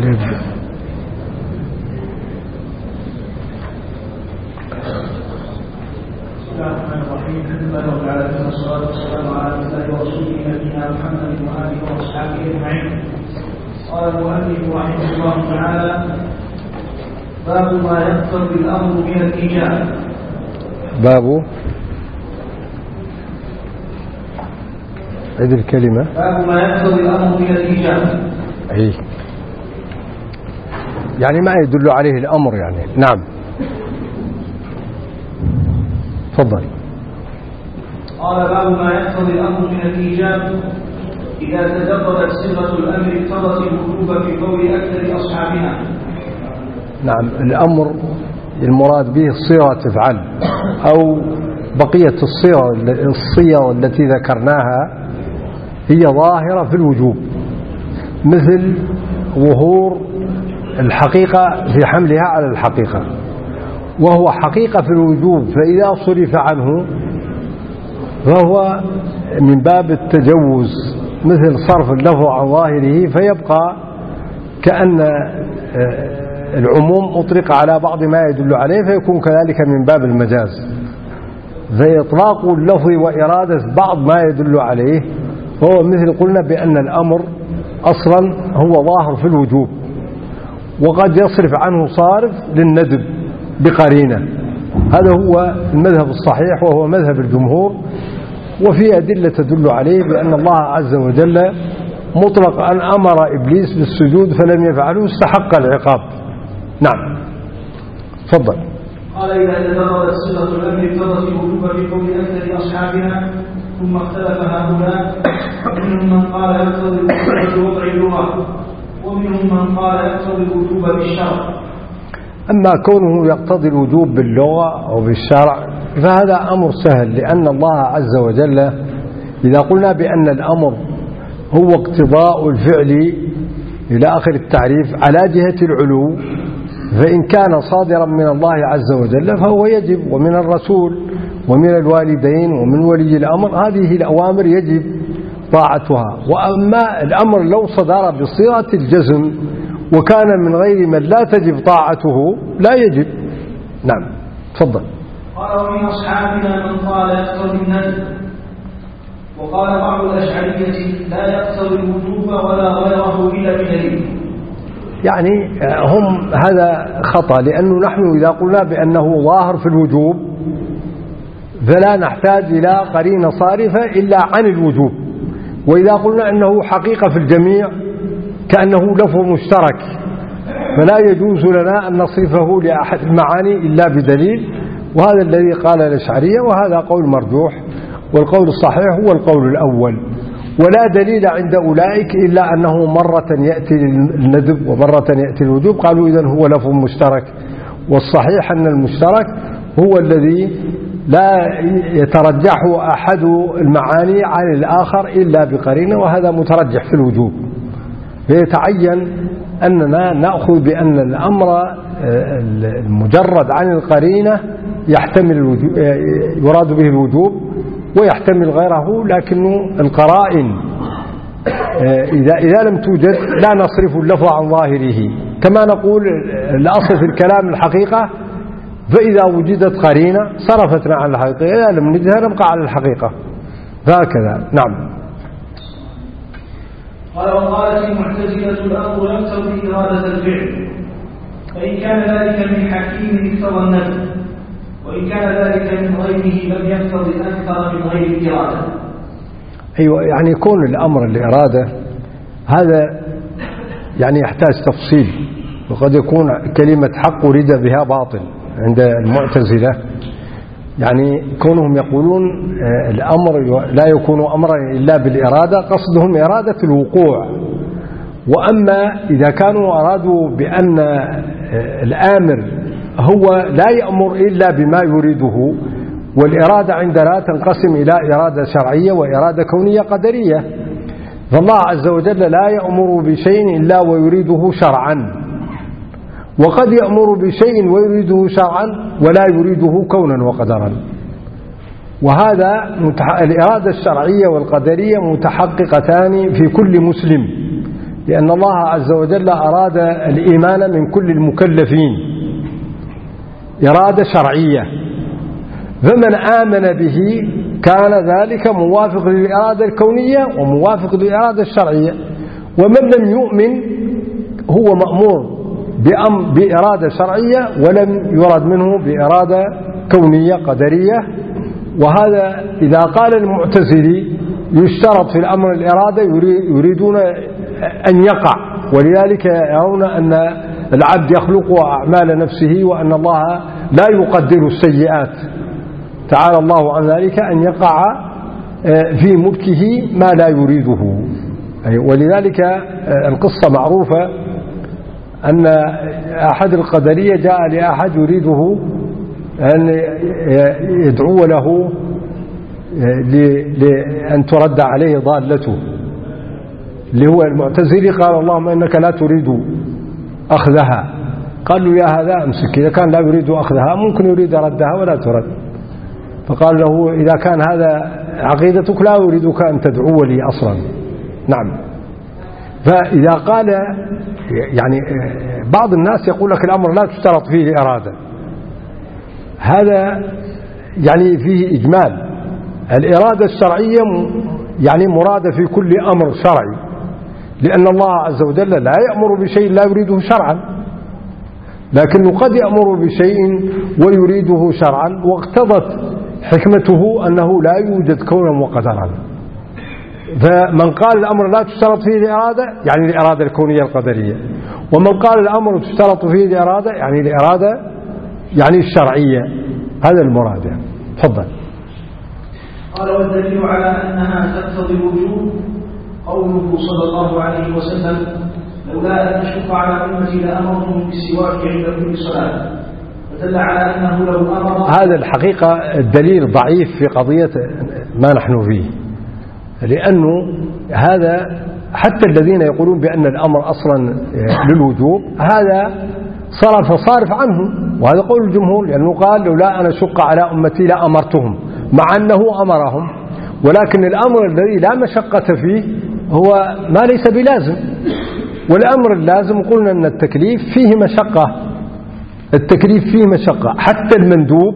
الله الرحمن الرحيم. الحمد لله رب العالمين والصلاة والسلام على رسوله نبينا محمد وآله وأصحابه أجمعين. قال المؤلف رحمه الله تعالى: باب ما يقتضي الأمر من الإيجاب. باب عيد الكلمة. باب ما يقتضي الأمر من الإيجاب. أي يعني ما يدل عليه الأمر يعني. نعم تفضل. قال: باب ما يقتضي الأمر من الإيجاب. إذا تجردت صيغة الأمر اقتضت الوجوب في قول أكثر أصحابها. نعم، الأمر المراد به صيغة تفعل أو بقية الصيغ التي ذكرناها هي ظاهرة في الوجوب، مثل ظهور الحقيقة في حملها على الحقيقة، وهو حقيقة في الوجوب، فإذا صرف عنه فهو من باب التجوز، مثل صرف اللفظ عن ظاهره فيبقى كأن العموم أطلق على بعض ما يدل عليه، فيكون كذلك من باب المجاز. فإطلاق اللفظ وإرادة بعض ما يدل عليه فهو مثل قلنا بأن الأمر أصلا هو ظاهر في الوجوب، وقد يصرف عنه صارف للندب بقرينة. هذا هو المذهب الصحيح وهو مذهب الجمهور، وفي أدلة تدل عليه بأن الله عز وجل مطلق أن أمر إبليس بالسجود فلم يفعله استحق العقاب. نعم تفضل. قال: إذا تجردت صيغة الأمر اقتضت الوجوب في قول أكثر أصحابنا، ثم اختلف هؤلاء، ومنهم من قال يقتضي الوجوب بوضع اللغة، ومنهم من قال يقتضي الوجوب بالشرع. أما كونه يقتضي الوجوب باللغة أو بالشرع فهذا أمر سهل، لأن الله عز وجل إذا قلنا بأن الأمر هو اقتضاء الفعل إلى آخر التعريف على جهة العلو، فإن كان صادرا من الله عز وجل فهو يجب، ومن الرسول ومن الوالدين ومن ولي الأمر، هذه الأوامر يجب طاعتها. وأما الأمر لو صدر بصيغة الجزم وكان من غير من لا تجب طاعته لا يجب. نعم تفضل. قال: ومن أصحابنا من قال يقتضي الندب، وقال بعض الأشعرية لا يقتضي الوجوب ولا غيره إلا بدليل. يعني هم هذا خطأ، لأنه نحن إذا قلنا بأنه ظاهر في الوجوب فلا نحتاج إلى قرينة صارفة إلا عن الوجوب، وإذا قلنا أنه حقيقة في الجميع كأنه لفظ مشترك، فلا يجوز لنا أن نصرفه لأحد المعاني إلا بدليل، وهذا الذي قال الأشعرية، وهذا قول مرجوح، والقول الصحيح هو القول الأول. ولا دليل عند أولئك إلا أنه مرة يأتي الندب ومرة يأتي الوجوب، قالوا إذن هو لفظ مشترك، والصحيح أن المشترك هو الذي لا يترجح أحد المعاني عن الآخر إلا بقرينة، وهذا مترجح في الوجوب. فيتعين أننا نأخذ بأن الأمر المجرد عن القرينة يحتمل يراد به الوجوب ويحتمل غيره، لكن القرائن إذا لم توجد لا نصرف اللفظ عن ظاهره، كما نقول الأصل في الكلام الحقيقة، فإذا وجدت قرينة صرفتنا عن الحقيقة، إذا لم نجدها نبقى على الحقيقة، فهكذا. نعم. قال: وقالت المعتزلة الأمر يقتضي إرادة الفعل، فإن كان ذلك من حكيم اقتضى الندب، وإن كان ذلك من غيره لم يقتضي أكثر من غير الإرادة. أيوة، يعني يكون الأمر الإرادة هذا يعني يحتاج تفصيل، وقد يكون كلمة حق ورد بها باطل عند المعتزلة، يعني كونهم يقولون الأمر لا يكون أمرا إلا بالإرادة، قصدهم إرادة الوقوع. وأما إذا كانوا أرادوا بأن الآمر هو لا يأمر إلا بما يريده، والإرادة عندنا تنقسم إلى إرادة شرعية وإرادة كونية قدرية، فالله عز وجل لا يأمر بشيء إلا ويريده شرعا، وقد يأمر بشيء ويريده شرعا ولا يريده كونا وقدرا. وهذا الإرادة الشرعية والقدرية متحققتان في كل مسلم، لأن الله عز وجل أراد الإيمان من كل المكلفين إرادة شرعية، فمن آمن به كان ذلك موافق للإرادة الكونية وموافق للإرادة الشرعية، ومن لم يؤمن هو مأمور بإرادة شرعية ولم يرد منه بإرادة كونية قدرية. وهذا إذا قال المعتزلي يشترط في الأمر الإرادة يريدون أن يقع، ولذلك يرون أن العبد يخلق أعمال نفسه وأن الله لا يقدر السيئات، تعالى الله عن ذلك أن يقع في ملكه ما لا يريده. ولذلك القصة معروفة أن أحد القدرية جاء لأحد يريده أن يدعو له لأن ترد عليه ضالته، اللي هو المعتزلي قال اللهم إنك لا تريد أخذها، قال له يا هذا أمسك، إذا كان لا يريد أخذها ممكن يريد ردها ولا ترد. فقال له إذا كان هذا عقيدتك لا أريدك أن تدعو لي أصلا. نعم. فإذا قال يعني بعض الناس يقول لك الأمر لا تشترط فيه الإرادة، هذا يعني فيه إجمال. الإرادة الشرعية يعني مرادة في كل أمر شرعي، لأن الله عز وجل لا يأمر بشيء لا يريده شرعا، لكنه قد يأمر بشيء ويريده شرعا، واقتضت حكمته أنه لا يوجد كونا وقدرا. فمن قال الأمر لا تشترط فيه الإرادة يعني الإرادة الكونية القدرية، ومن قال الأمر تشترط فيه الإرادة يعني الإرادة يعني الشرعية. هذا المراد. تفضل. قال والدليل على أنها تقتضي الوجوب قوله صلى الله عليه وسلم لولا أن أشق على أمتي لأمرتهم بالسواك عند كل صلاة، فدل على أنه لو أمر. هذا الحقيقة الدليل ضعيف في قضية ما نحن فيه، لأنه هذا حتى الذين يقولون بأن الأمر أصلا للوجوب هذا صارف عنه، وهذا قول الجمهور، لأنه قال لولا أن أشق على أمتي لأمرتهم، مع أنه أمرهم، ولكن الأمر الذي لا مشقة فيه هو ما ليس بلازم. والأمر اللازم قلنا أن التكليف فيه مشقة، التكليف فيه مشقة، حتى المندوب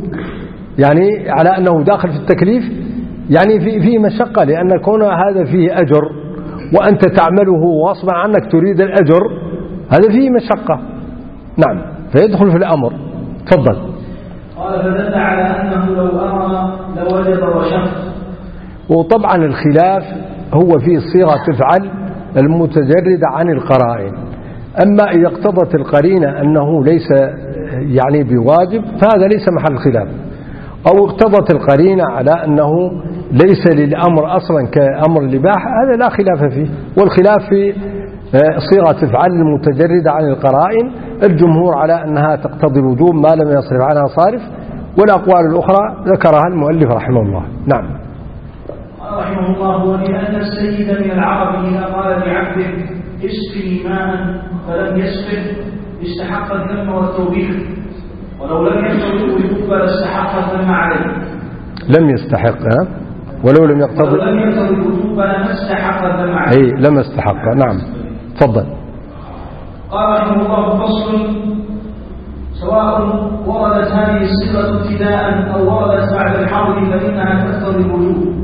يعني على أنه داخل في التكليف يعني فيه مشقة، لأن كون هذا فيه أجر وأنت تعمله غصبا عنك تريد الأجر، هذا فيه مشقة. نعم، فيدخل في الأمر. تفضل. قال فدل على أنه لو أمر لوجب وشق. وطبعا الخلاف هو في صيغة تفعل المتجردة عن القرائن، أما إذا اقتضت القرينة أنه ليس يعني بواجب فهذا ليس محل خلاف، أو اقتضت القرينة على أنه ليس للأمر أصلا كأمر الإباحة، هذا لا خلاف فيه. والخلاف في صيغة تفعل المتجردة عن القرائن، الجمهور على أنها تقتضي الوجوب ما لم يصرف عنها صارف، والأقوال الأخرى ذكرها المؤلف رحمه الله. نعم. رحمه الله ولأن السيد من العرب إذا قال لعبده اسقي ماء فلم يسقه استحق الذم والتوبيخ، ولو لم يقتضي الوجوب لاستحق الذم عليه. لم يستحق ولو لم يقتضي الوجوب لما استحق الذم عليه. أي لما استحق. نعم. تفضل. قال رحمه الله فصل سواء وردت هذه الصيغة ابتداء أو وردت بعد الحرب فإنها تقتضي الوجوب.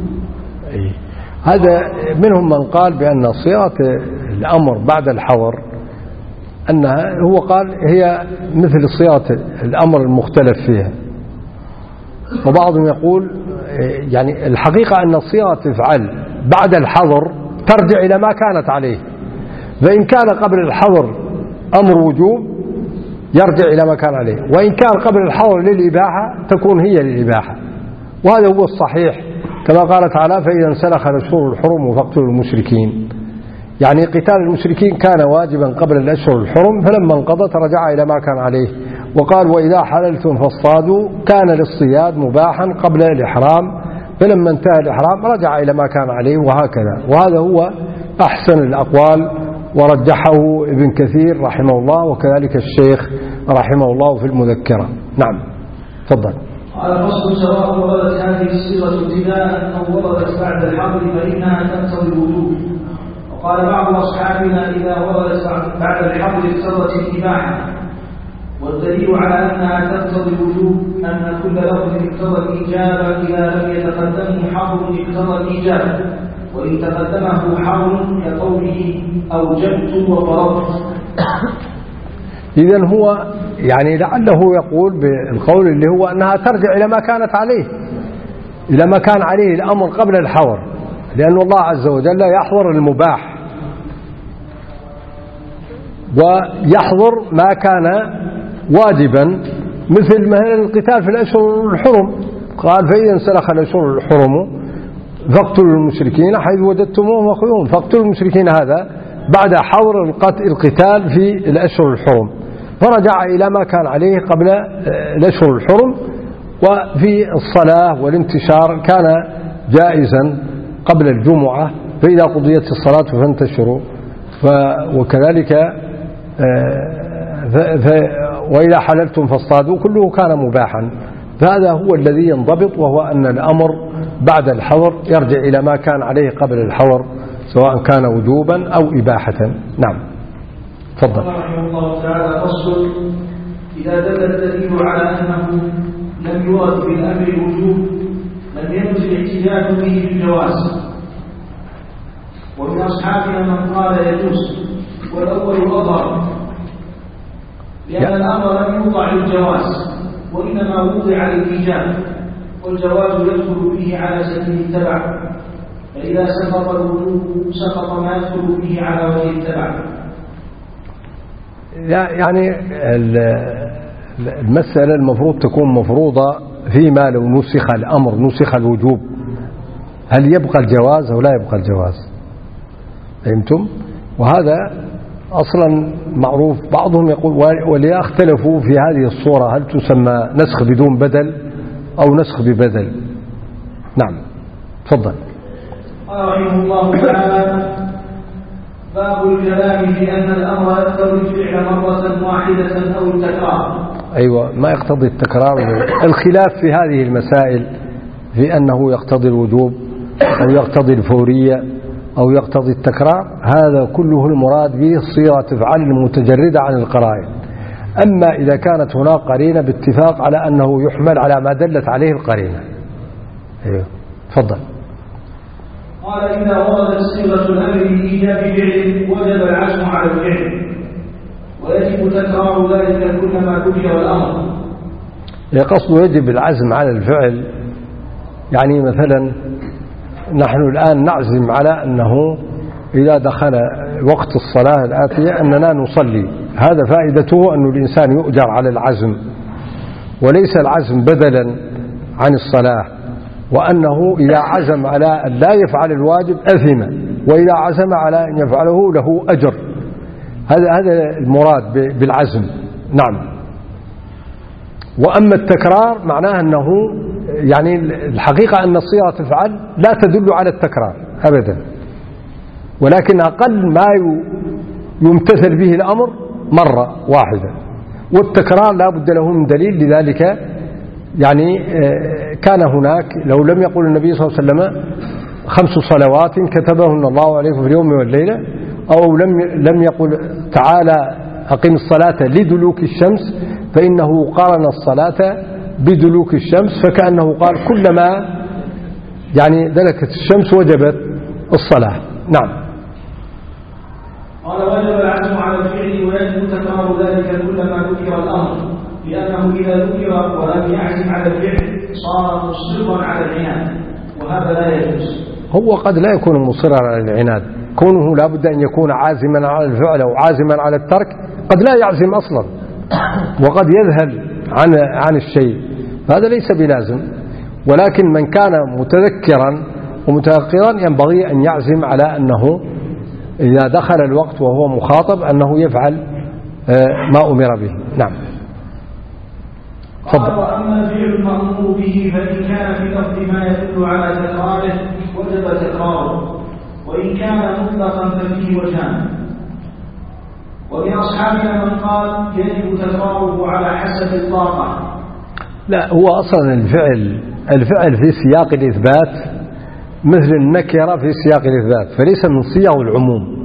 هذا منهم من قال بأن صيغة الأمر بعد الحظر أنها هو قال هي مثل صيغة الأمر المختلف فيها، وبعضهم يقول يعني الحقيقة أن الصيغة تفعل بعد الحظر ترجع إلى ما كانت عليه، فإن كان قبل الحظر أمر وجوب يرجع إلى ما كان عليه، وإن كان قبل الحظر للإباحة تكون هي للإباحة، وهذا هو الصحيح كما قال تعالى فإذا انسلخ الأشهر الحرم فاقتلوا المشركين. يعني قتال المشركين كان واجبا قبل الأشهر الحرم، فلما انقضت رجع إلى ما كان عليه. وقال وإذا حللتم فاصطادوا كان للصياد مباحا قبل الإحرام، فلما انتهى الإحرام رجع إلى ما كان عليه، وهكذا. وهذا هو أحسن الأقوال ورجحه ابن كثير رحمه الله، وكذلك الشيخ رحمه الله في المذكرة. نعم. تفضل. على فصل سواء وردت هذه الصيغة ابتداء أو وردت بعد الحظر فإنها تقتضي الوجوب، وقال بعض أصحابنا إذا وردت بعد الحظر اقتضت الإباحة، والدليل على أنها تقتضي الوجوب أن كل لفظ اقتضى الإجابة إذا لم يتقدمه حظر اقتضى الإجابة، وإن تقدمه حظر كقوله أوجبت وفرضت. إذن هو يعني لعله يقول بالقول اللي هو أنها ترجع إلى ما كانت عليه، إلى ما كان عليه الأمر قبل الحظر، لأن الله عز وجل يحظر المباح ويحظر ما كان واجبا، مثل مثلا القتال في الأشهر الحرم، قال فإذا انسلخ الأشهر الحرم فاقتلوا المشركين حيث وجدتموهم وخذوهم، فاقتلوا المشركين هذا بعد حظر القتال في الأشهر الحرم، فرجع إلى ما كان عليه قبل الأشهر الحرم. وفي الصلاة والانتشار كان جائزا قبل الجمعة، فإذا قضيت الصلاة فانتشروا، وكذلك وإذا حللتم فاصطادوا، كله كان مباحا. فهذا هو الذي ينضبط، وهو أن الأمر بعد الحظر يرجع إلى ما كان عليه قبل الحظر، سواء كان وجوبا أو إباحة. نعم، تفضل. رحمه الله تعالى: فصل: إذا دل الدليل على أنه لم يرد بالأمر الوجوب لم يجوز الاحتجاج به بالجواز. ومن أصحابنا من قال يجوز، والأول أظهر، لأن الأمر لم يوضع للجواز وإنما وضع للإيجاب، والجواز يدخل فيه على سبيل التبع، فإذا سقط الوجوب سقط ما يدخل فيه على وجه التبع. يعني المسألة المفروض تكون مفروضة فيما لو نسخ الأمر، نسخ الوجوب، هل يبقى الجواز أو لا يبقى الجواز؟ فهمتم؟ وهذا أصلا معروف. بعضهم يقول وليه اختلفوا في هذه الصورة، هل تسمى نسخ بدون بدل أو نسخ ببدل؟ نعم، تفضل. قال رحمه الله تعالى: باب الكلام في أن الأمر يقتضي الفعل مرة واحدة أو التكرار. أيوة، ما يقتضي التكرار. الخلاف في هذه المسائل في أنه يقتضي الوجوب أو يقتضي الفورية أو يقتضي التكرار، هذا كله المراد به صيغة افعال المتجردة عن القرائن. أما إذا كانت هناك قرينة باتفاق على أنه يحمل على ما دلت عليه القرينة. أيوة، تفضل. قال: إذا وردت صيغة الأمر بإيجاب فعل وجب العزم على الفعل، ويجب تكرار ذلك كلما ذكر الأمر. قصده يجب العزم على الفعل، يعني مثلا نحن الآن نعزم على أنه إذا دخل وقت الصلاة الآتية أننا نصلي، هذا فائدته أن الإنسان يؤجر على العزم، وليس العزم بدلا عن الصلاة، وأنه إذا عزم على أن لا يفعل الواجب أثم، وإذا عزم على أن يفعله له أجر. هذا المراد بالعزم. نعم. وأما التكرار معناه أنه يعني الحقيقة أن الصيغة تفعل لا تدل على التكرار أبدا، ولكن أقل ما يمتثل به الأمر مرة واحدة، والتكرار لا بد له من دليل. لذلك يعني كان هناك، لو لم يقل النبي صلى الله عليه وسلم 5 صلوات كتبهن الله عليكم في اليوم والليلة، أو لم يقل تعالى أقم الصلاة لدلوك الشمس، فإنه قارن الصلاة بدلوك الشمس، فكأنه قال كلما يعني دلكت الشمس وجبت الصلاة. نعم. قال: وجب العزم على الفعل ويجب تكرار ذلك كلما ذكر الأمر، لأنه إذا ذكر ولم يعزم على الفعل صار مصرا على العناد، وهذا لا يجوز. هو قد لا يكون مصرا على العناد، كونه لا بد أن يكون عازما على الفعل أو عازما على الترك، قد لا يعزم أصلا وقد يذهل عن الشيء، فهذا ليس بلازم. ولكن من كان متذكرا ومتيقظا ينبغي أن يعزم على أنه إذا دخل الوقت وهو مخاطب أنه يفعل ما أمر به. نعم. قال: وأما الفعل المأمور به فإن كان في لفظ ما يدل على تكراره وجب تكراره، وإن كان مطلقا ففيه وجهان. ومن أصحابنا من قال يجب تكراره على حسب الطاقة. لا، هو أصلا الفعل في سياق الإثبات مثل النكرة في سياق الإثبات، فليس من صيغ العموم.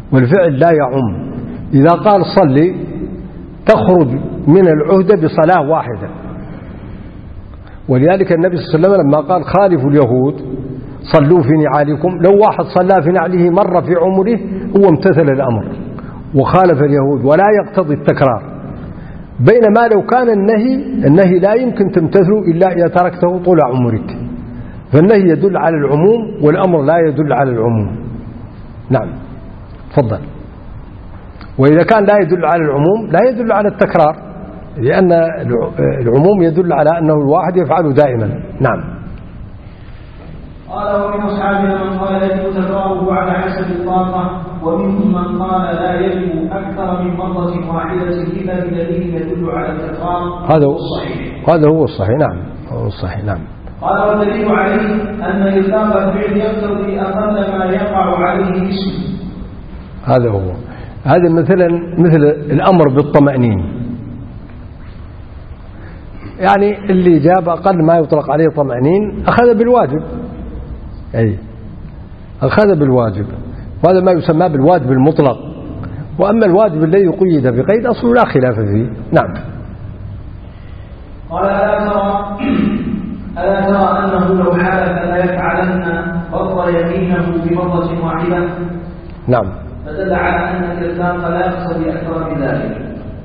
والفعل لا يعم. إذا قال صلي تخرج من العهدة بصلاة واحدة. ولذلك النبي صلى الله عليه وسلم لما قال خالفوا اليهود صلوا في نعالكم، لو واحد صلى في نعله مرة في عمره هو امتثل الأمر وخالف اليهود ولا يقتضي التكرار. بينما لو كان النهي لا يمكن تمتثله إلا إذا تركته طول عمرك، فالنهي يدل على العموم والأمر لا يدل على العموم. نعم تفضل. وإذا كان لا يدل على العموم لا يدل على التكرار، لأن العموم يدل على أنه الواحد يفعله دائما. نعم. قال ومن أصحابنا من قال يجب تكراره على حسب الطاقة، ومنهم من قال لا يجب أكثر من مرة واحدة إلا بدليل يدل على التكرار. هذا هو الصحيح. نعم هو الصحيح. نعم. قال والدليل عليه أن إطلاق الفعل يقتضي أقل ما يقع عليه اسم. هذا هو. هذا مثل الأمر بالطمأنينة، يعني اللي جاب أقل ما يطلق عليه طمأنين أخذ بالواجب، أي أخذ بالواجب، وهذا ما يسمى بالواجب المطلق. وأما الواجب الذي قيد بقيد أصله لا خلاف فيه. نعم. قال ألا ترى أنه لو حالف لا يفعلن بطل يمينه بمرة واحدة؟ نعم. فدل على أن الإطلاق لا يقتضي أكثر من ذلك.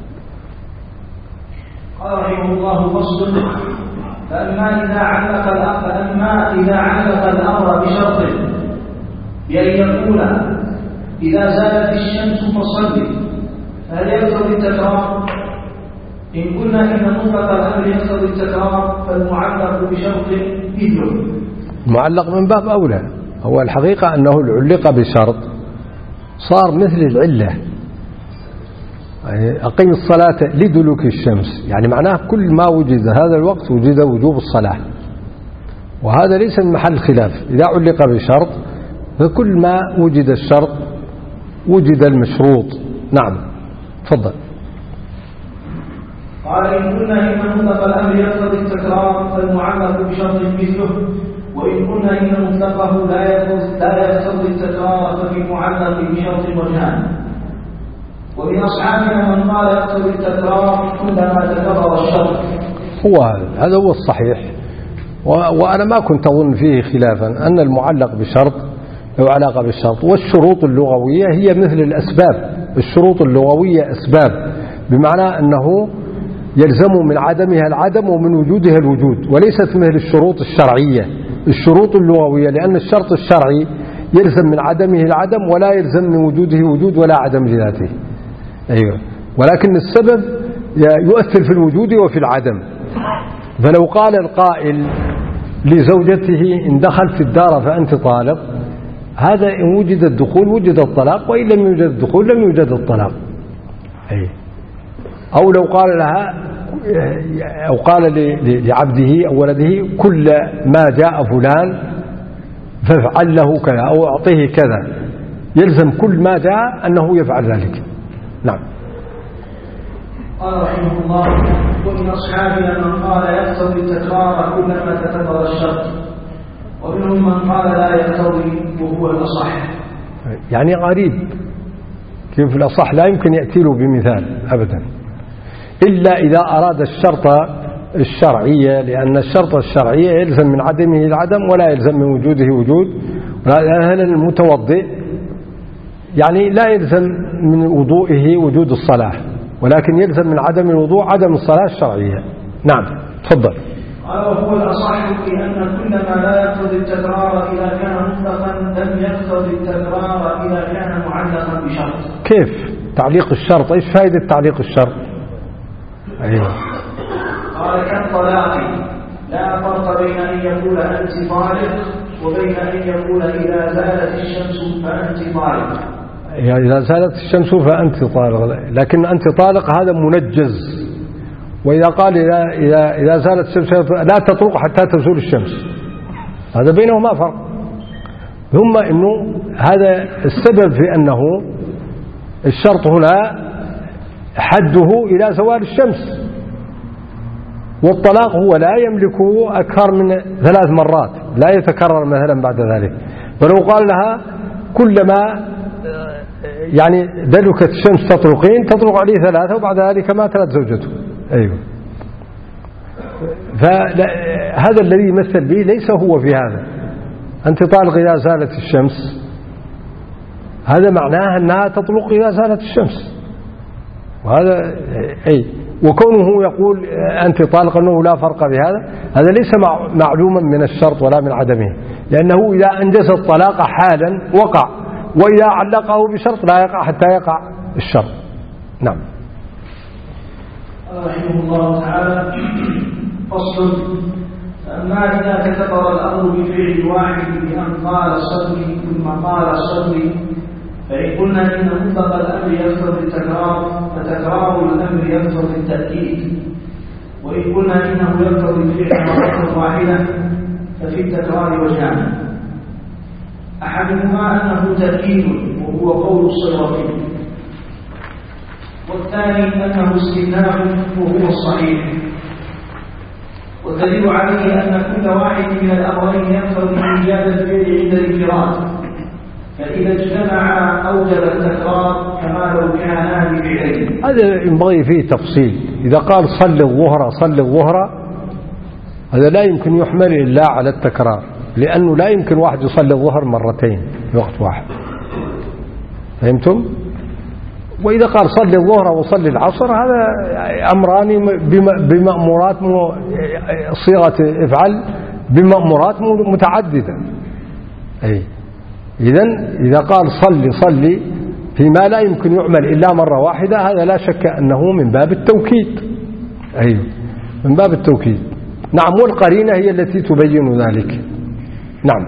قال رحمه الله فصل. فأما إذا علق الأمر بشرط بأن يقول إذا زالت الشمس فصل، فهل يقتضي التكرار؟ إن قلنا إن مطلق الأمر يقتضي التكرار فالمعلق بشرط مثله. معلق من باب أولى. هو الحقيقة أنه علق بشرط صار مثل العلة، يعني أقيم الصلاة لدلوك الشمس، يعني معناه كل ما وجد هذا الوقت وجد وجوب الصلاة، وهذا ليس من محل خلاف. إذا علق بشرط فكل ما وجد الشرط وجد المشروط. نعم تفضل. قال إن قلنا إن مطلق الأمر يقتضي التكرار فالمعلق بشرط مثله، وإن قلنا إن مطلقه لا يقتضي التكرار ففي المعلق بشرط وجهان. ومن أصحابنا من قال يقتضي التكرار كلما تكرر الشرط. هذا هو الصحيح، وأنا ما كنت أظن فيه خلافا أن المعلق بشرط له علاقة بالشرط. والشروط اللغوية هي مثل الأسباب، الشروط اللغوية أسباب، بمعنى أنه يلزم من عدمها العدم ومن وجودها الوجود، وليست مثل الشروط الشرعية. الشروط اللغوية لأن الشرط الشرعي يلزم من عدمه العدم ولا يلزم من وجوده وجود ولا عدم لذاته. أيوة. ولكن السبب يؤثر في الوجود وفي العدم. فلو قال القائل لزوجته إن دخلت الدار فأنت طالق، هذا إن وجد الدخول وجد الطلاق، وإن لم يوجد الدخول لم يوجد الطلاق. أي. أو لو قال لها أو قال لعبده أو ولده كل ما جاء فلان فافعل له كذا أو أعطيه كذا، يلزم كل ما جاء أنه يفعل ذلك. نعم. قال رحمه الله ومن أصحابنا من قال يقتضي التكرار كلما تكرر الشرط، ومنهم من قال لا يقتضي وهو الأصح. يعني غريب كيف الأصح لا يمكن يأتي له بمثال أبدا إلا إذا أراد الشرط الشرعية، لأن الشرط الشرعية يلزم من عدمه العدم ولا يلزم من وجوده وجود. هل المتوضئ يعني لا يلزم من وضوئه وجود الصلاة، ولكن يلزم من عدم الوضوء عدم الصلاة الشرعية. نعم تفضل. قال وهو الأصح لأن كل ما لا يقتضي التكرار إذا كان مطلقا لم يقتضي التكرار إذا كان معلقا بشرط. كيف تعليق الشرط؟ إيش فائدة تعليق الشرط؟ أيوة. قال كالطلاق لا فرق بين أن يقول أنت طالق وبين أن يقول إذا زالت الشمس فأنت طالق. يعني إذا زالت الشمس فأنت طالق، لكن أنت طالق هذا منجز. وإذا قال إذا زالت الشمس لا تطرق حتى تزول الشمس، هذا بينهما فرق. ثم إنه هذا السبب في أنه الشرط هنا حده إلى زوال الشمس، والطلاق هو لا يملكه أكثر من 3 مرات، لا يتكرر مثلا بعد ذلك. ولو قال لها كلما يعني دلكت الشمس تطرقين، تطرق عليه 3 وبعد ذلك ماتت زوجته. أيوه. فهذا الذي يمثل به ليس هو في هذا. أنت طالق إذا زالت الشمس، هذا معناه أنها تطلق إذا زالت الشمس، وهذا أي. وكونه يقول أنت طالق أنه لا فرق بهذا، هذا ليس معلوما من الشرط ولا من عدمه، لأنه إذا أنجز الطلاق حالا وقع، وإذا علقه بشرط لا يقع حتى يقع الشرط. نعم. رحمه الله تعالى. فصل. أما إذا تكرر الأمر بفعل واحد بأن قال صلي ثم قال صلي، فإن قلنا إن مطلق الأمر يقتضي التكرار فتكرار الأمر يقتضي التأكيد، وإن قلنا إنه يقتضي الفعل مرة واحدة ففي التكرار وجهان: أحدهما أنه تأكيد وهو قول الصيرفي، والثاني أنه استئناف وهو الصحيح. والدليل عليه أن كل واحد من الأمرين يقتضي إيجاد الفعل عند الانفراد، فإذا اجتمع أوجب التكرار كما لو كانا بفعلين. هذا ينبغي فيه تفصيل. إذا قال صل الظهر صل الظهر، هذا لا يمكن يحمل إلا على التكرار، لأنه لا يمكن واحد يصلي الظهر مرتين في وقت واحد. فهمتم؟ وإذا قال صلي الظهر وصلي العصر، هذا أمران بمأمورات صيغة افعل بمأمورات متعددة. أي إذا قال صلي فيما لا يمكن يعمل إلا مرة واحدة، هذا لا شك أنه من باب التوكيد. أيوه، من باب التوكيد. نعم. والقرينة هي التي تبين ذلك. نعم.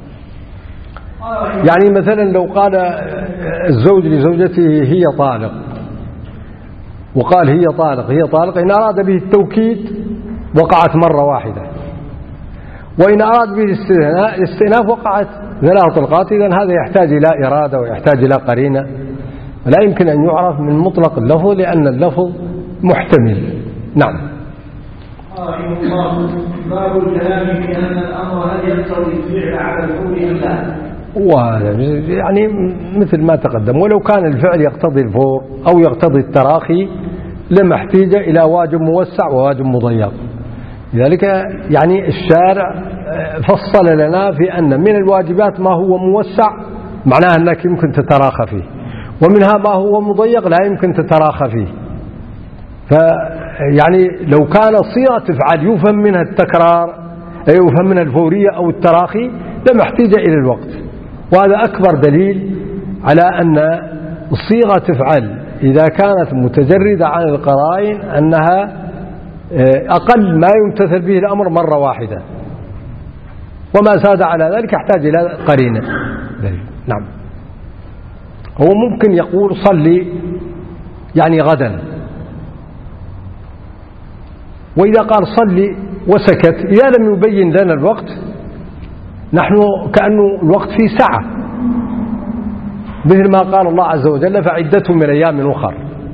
يعني مثلا لو قال الزوج لزوجته هي طالق، وقال هي طالق، إن أراد به التوكيد وقعت مرة واحدة، وإن أراد به الاستئناف وقعت 3 طلقات. إذن هذا يحتاج إلى إرادة ويحتاج إلى قرينة، لا يمكن أن يعرف من مطلق اللفظ لأن اللفظ محتمل. نعم. رحمه الله. باب الكلام في أن الأمر هل يقتضي الفعل على الفور أم لا. وهذا يعني مثل ما تقدم، ولو كان الفعل يقتضي الفور أو يقتضي التراخي لما احتاج إلى واجب موسع وواجب مضيق. لذلك يعني الشارع فصل لنا في أن من الواجبات ما هو موسع، معناه أنك يمكن تتراخى فيه، ومنها ما هو مضيق لا يمكن تتراخى فيه. فيعني لو كان صيغة افعل يفهم منها التكرار، يفهم منها الفورية أو التراخي، لما احتاج إلى الوقت. وهذا أكبر دليل على أن صيغة افعل إذا كانت متجردة عن القرائن أنها أقل ما يمتثل به الأمر مرة واحدة، وما زاد على ذلك يحتاج إلى قرينة. نعم. هو ممكن يقول صلي يعني غدا، وإذا قال صلي وسكت إذا لم يبين لنا الوقت، نحن كأنه الوقت فيه ساعة، مثل ما قال الله عز وجل فعدته من أيام أخر.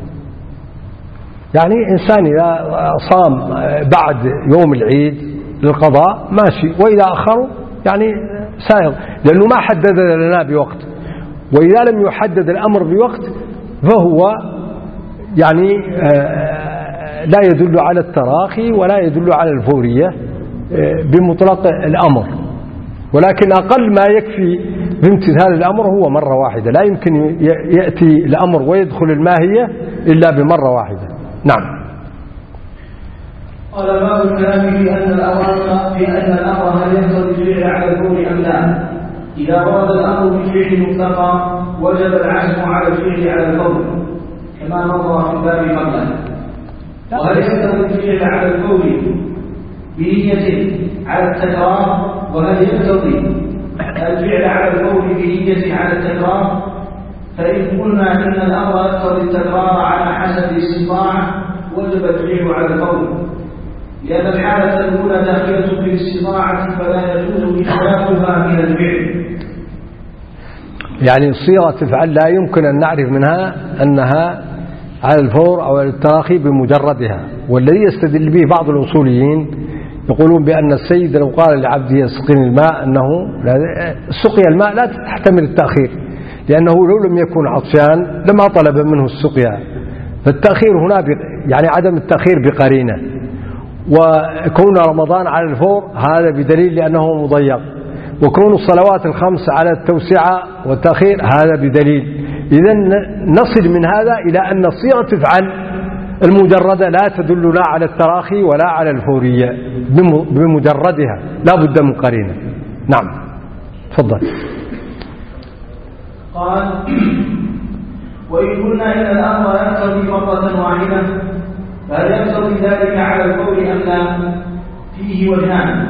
يعني إنسان إذا صام بعد يوم العيد للقضاء ماشي، وإذا أخره يعني سائغ، لأنه ما حدد لنا بوقت. وإذا لم يحدد الأمر بوقت فهو يعني لا يدل على التراخي ولا يدل على الفورية بمطلق الأمر، ولكن أقل ما يكفي بامتثال الأمر هو مرة واحدة. لا يمكن يأتي الأمر ويدخل الماهية إلا بمرة واحدة. نعم. قال باب الكلام في أن الأمر هل يقتضي الفعل على الفور أم لا. إذا ورد الأمر بالفعل مطلقا وجب العزم على الفعل على الفور كما مر في الباب قبله. وهل يقتضي الفعل على الفور بنية على التكرار، وهل يقتضي الفعل على الفور بنية على التكرار. فإن قلنا إن الأمر يقتضي التكرار على حسب الاستطاعة وجب الفعل على الفور، لأن الحالة الأولى داخلة في الاستطاعة فلا يجوز إخلاقها من الفعل. يعني صيغة افعل لا يمكن أن نعرف منها أنها على الفور أو التراخي بمجردها. والذي يستدل به بعض الأصوليين يقولون بأن السيد لو قال لعبده اسقني الماء أنه سقي الماء لا تحتمل التأخير، لأنه لو لم يكن عطشان لما طلب منه السقيا. فالتأخير هنا يعني عدم التأخير بقرينة. وكون رمضان على الفور هذا بدليل لأنه مضيق، وكون الصلوات الخمس على التوسعة والتأخير هذا بدليل. إذن نصل من هذا إلى أن صيغة افعل المجردة لا تدل لا على التراخي ولا على الفورية بمجردها، لا بد من قرينة. نعم تفضل. قال: وإن قلنا إن الأمر يقتضي مرة واحدة فهل يقتضي ذلك على القول أم لا؟ فيه وجهان: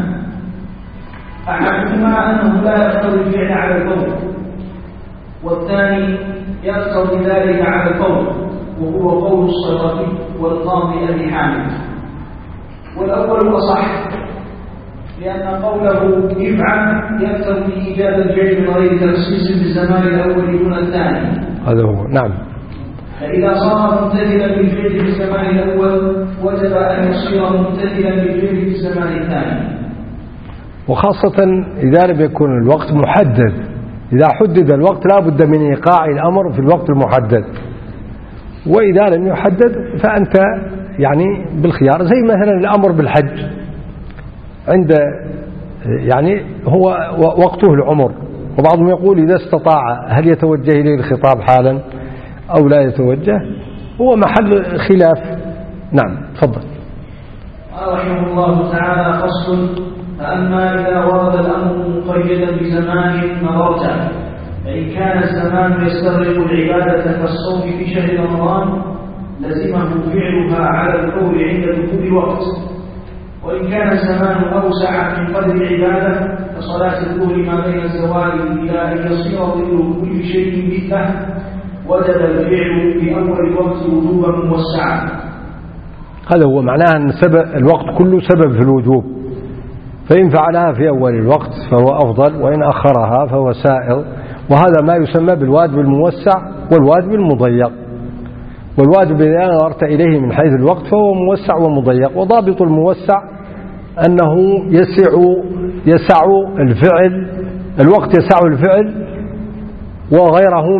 أحدهما أنه لا يقتضي الفعل على القول، والثاني يقتضي ذلك على القول، وهو قول الصيرفي والقاضي أبي حامد. والأول أصح، لأن قوله افعل يقتضي إيجاد الفعل من غير تخصيص بالزمان الأول دون الثاني. هذا هو. نعم. فإذا صار ممتثلا بالفعل في الزمان الأول وجب أن يصير ممتثلا بالفعل في الزمان الثاني. وخاصة إذا لم يكن الوقت محدد. إذا حدد الوقت لا بد من إيقاع الأمر في الوقت المحدد، وإذا لم يحدد فأنت يعني بالخيار. زي مثلا الأمر بالحج عند يعني هو وقته العمر، وبعضهم يقول إذا استطاع هل يتوجه إليه الخطاب حالا أو لا يتوجه، هو محل خلاف. نعم تفضل. رحمه الله تعالى: فصل: فأما إذا ورد الأمر مقيدا بزمان نظرت، فإن كان الزمان يستغرق العبادة كالصوم في شهر رمضان لزمه فعلها على القول عند دخول الوقت، وإن كان الزمان أوسع من قدر العبادة كصلاة الظهر ما بين الزوال إلى أن يصير ظل كل شيء مثله وجب الفعل في أول الوقت وجوبا موسعا. هذا هو معناه أن الوقت كله سبب في الوجوب، فإن فعلها في أول الوقت فهو أفضل، وإن أخرها فهو سائغ. وهذا ما يسمى بالواجب الموسع والواجب المضيق. والواجب إذا نظرت إليه من حيث الوقت فهو موسع ومضيق. وضابط الموسع أنه يسع الفعل، الوقت يسع الفعل وغيره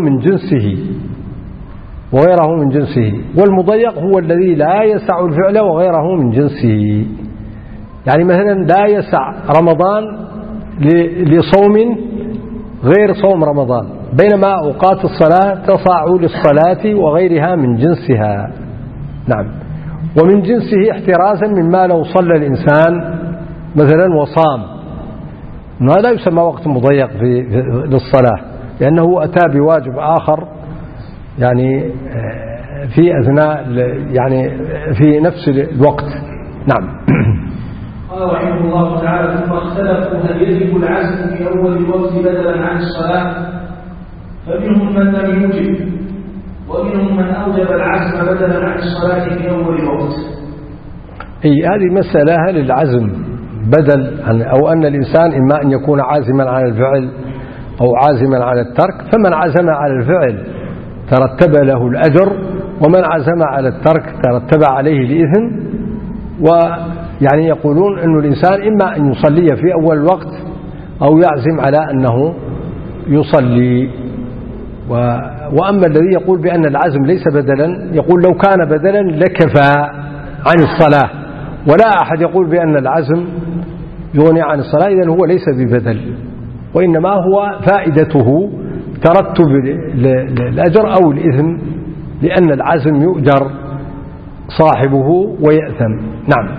من جنسه، والمضيق هو الذي لا يسع الفعل وغيره من جنسه. يعني مثلا لا يسع رمضان لصوم غير صوم رمضان، بينما أوقات الصلاة تصاع للصلاة وغيرها من جنسها. نعم. ومن جنسه احترازا مما لو صلى الإنسان مثلا وصام، هذا يسمى وقت مضيق للصلاة، لأنه أتى بواجب آخر يعني في أثناء يعني في نفس الوقت. نعم. قال رحمه الله تعالى: ثم اختلفوا هل يجب العزم في أول الوقت بدلا عن الصلاة، فمنهم من لم يوجب، ومنهم من أوجب العزم بدلا عن الصلاة في أول الوقت. هذه مسألة هل العزم بدل أو أن الإنسان إما أن يكون عازما على الفعل أو عازما على الترك، فمن عزم على الفعل ترتب له الأجر، ومن عزم على الترك ترتب عليه الإثم. ويعني يقولون أن الإنسان إما أن يصلي في أول الوقت أو يعزم على أنه يصلي. وأما الذي يقول بأن العزم ليس بدلا، يقول لو كان بدلا لكفى عن الصلاة، ولا أحد يقول بأن العزم يغني عن الصلاة، إذن هو ليس ببدل، وإنما هو فائدته ترتب الأجر أو الإثم، لأن العزم يؤجر صاحبه ويأثم. نعم.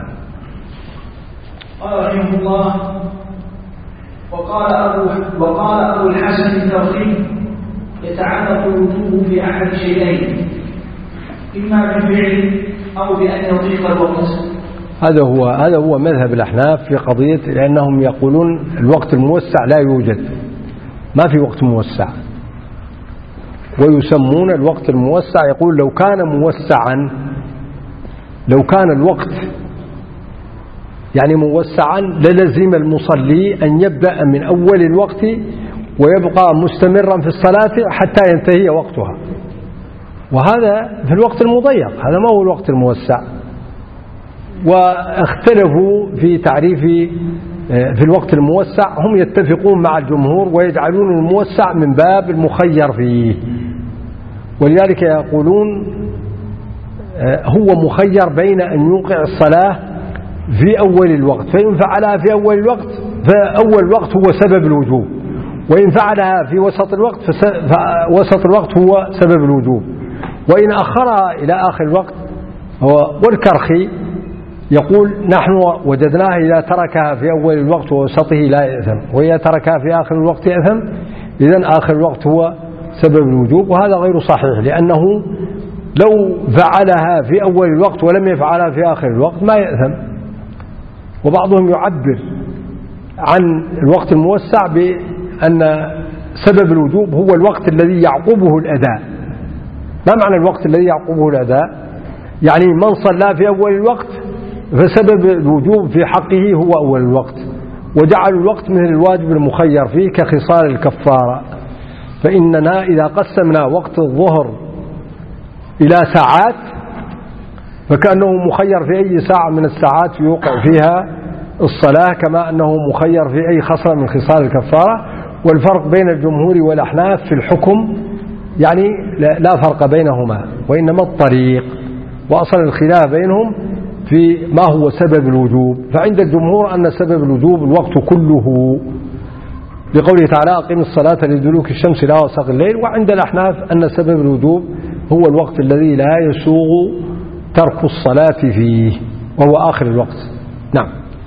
قال رحمه الله: وقال أبو الحسن التوحيد: يتعلق الوجوب بأحد شيئين، إما بالفعل أو بأن يضيق الوقت. هذا هو مذهب الأحناف في قضية، لأنهم يقولون الوقت الموسع لا يوجد، ما في وقت موسع، ويسمون الوقت الموسع، يقول لو كان موسعا، لو كان الوقت يعني موسعا للزم المصلي أن يبدأ من أول الوقت ويبقى مستمرا في الصلاة حتى ينتهي وقتها، وهذا في الوقت المضيق، هذا ما هو الوقت الموسع. واختلفوا في تعريف في الوقت الموسع هم يتفقون مع الجمهور ويجعلون الموسع من باب المخير فيه، ولذلك يقولون هو مخير بين أن يوقع الصلاة في أول الوقت، فإن فعلها في أول الوقت فأول الوقت هو سبب الوجوب، وإن فعلها في وسط الوقت فوسط الوقت هو سبب الوجوب، وإن أخرها إلى آخر الوقت والكرخي يقول نحن وجدناه إذا تركها في أول الوقت ووسطه لا يأثم، وإذا تركها في آخر الوقت يأثم، إذن آخر الوقت هو سبب الوجوب، وهذا غير صحيح، لأنه لو فعلها في أول الوقت ولم يفعلها في آخر الوقت ما يأثم. وبعضهم يعبر عن الوقت الموسع بأن سبب الوجوب هو الوقت الذي يعقبه الأداء. ما معنى الوقت الذي يعقبه الأداء؟ يعني من صلى في أول الوقت فسبب الوجوب في حقه هو أول الوقت، وجعلوا الوقت مثل الواجب المخير فيه كخصال الكفارة. فإننا إذا قسمنا وقت الظهر إلى ساعات فكأنه مخير في أي ساعة من الساعات يوقع فيها الصلاة، كما أنه مخير في أي خصلة من خصال الكفارة. والفرق بين الجمهور والأحناف في الحكم يعني لا فرق بينهما، وإنما الطريق، وأصل الخلاف بينهم في ما هو سبب الوجوب. فعند الجمهور أن سبب الوجوب الوقت كله، لقوله تعالى أقم الصلاة لدلوك الشمس إلى غسق الليل. وعند الأحناف أن سبب الوجوب هو الوقت الذي لا يسوغ ترك الصلاة فيه، وهو آخر الوقت. نعم.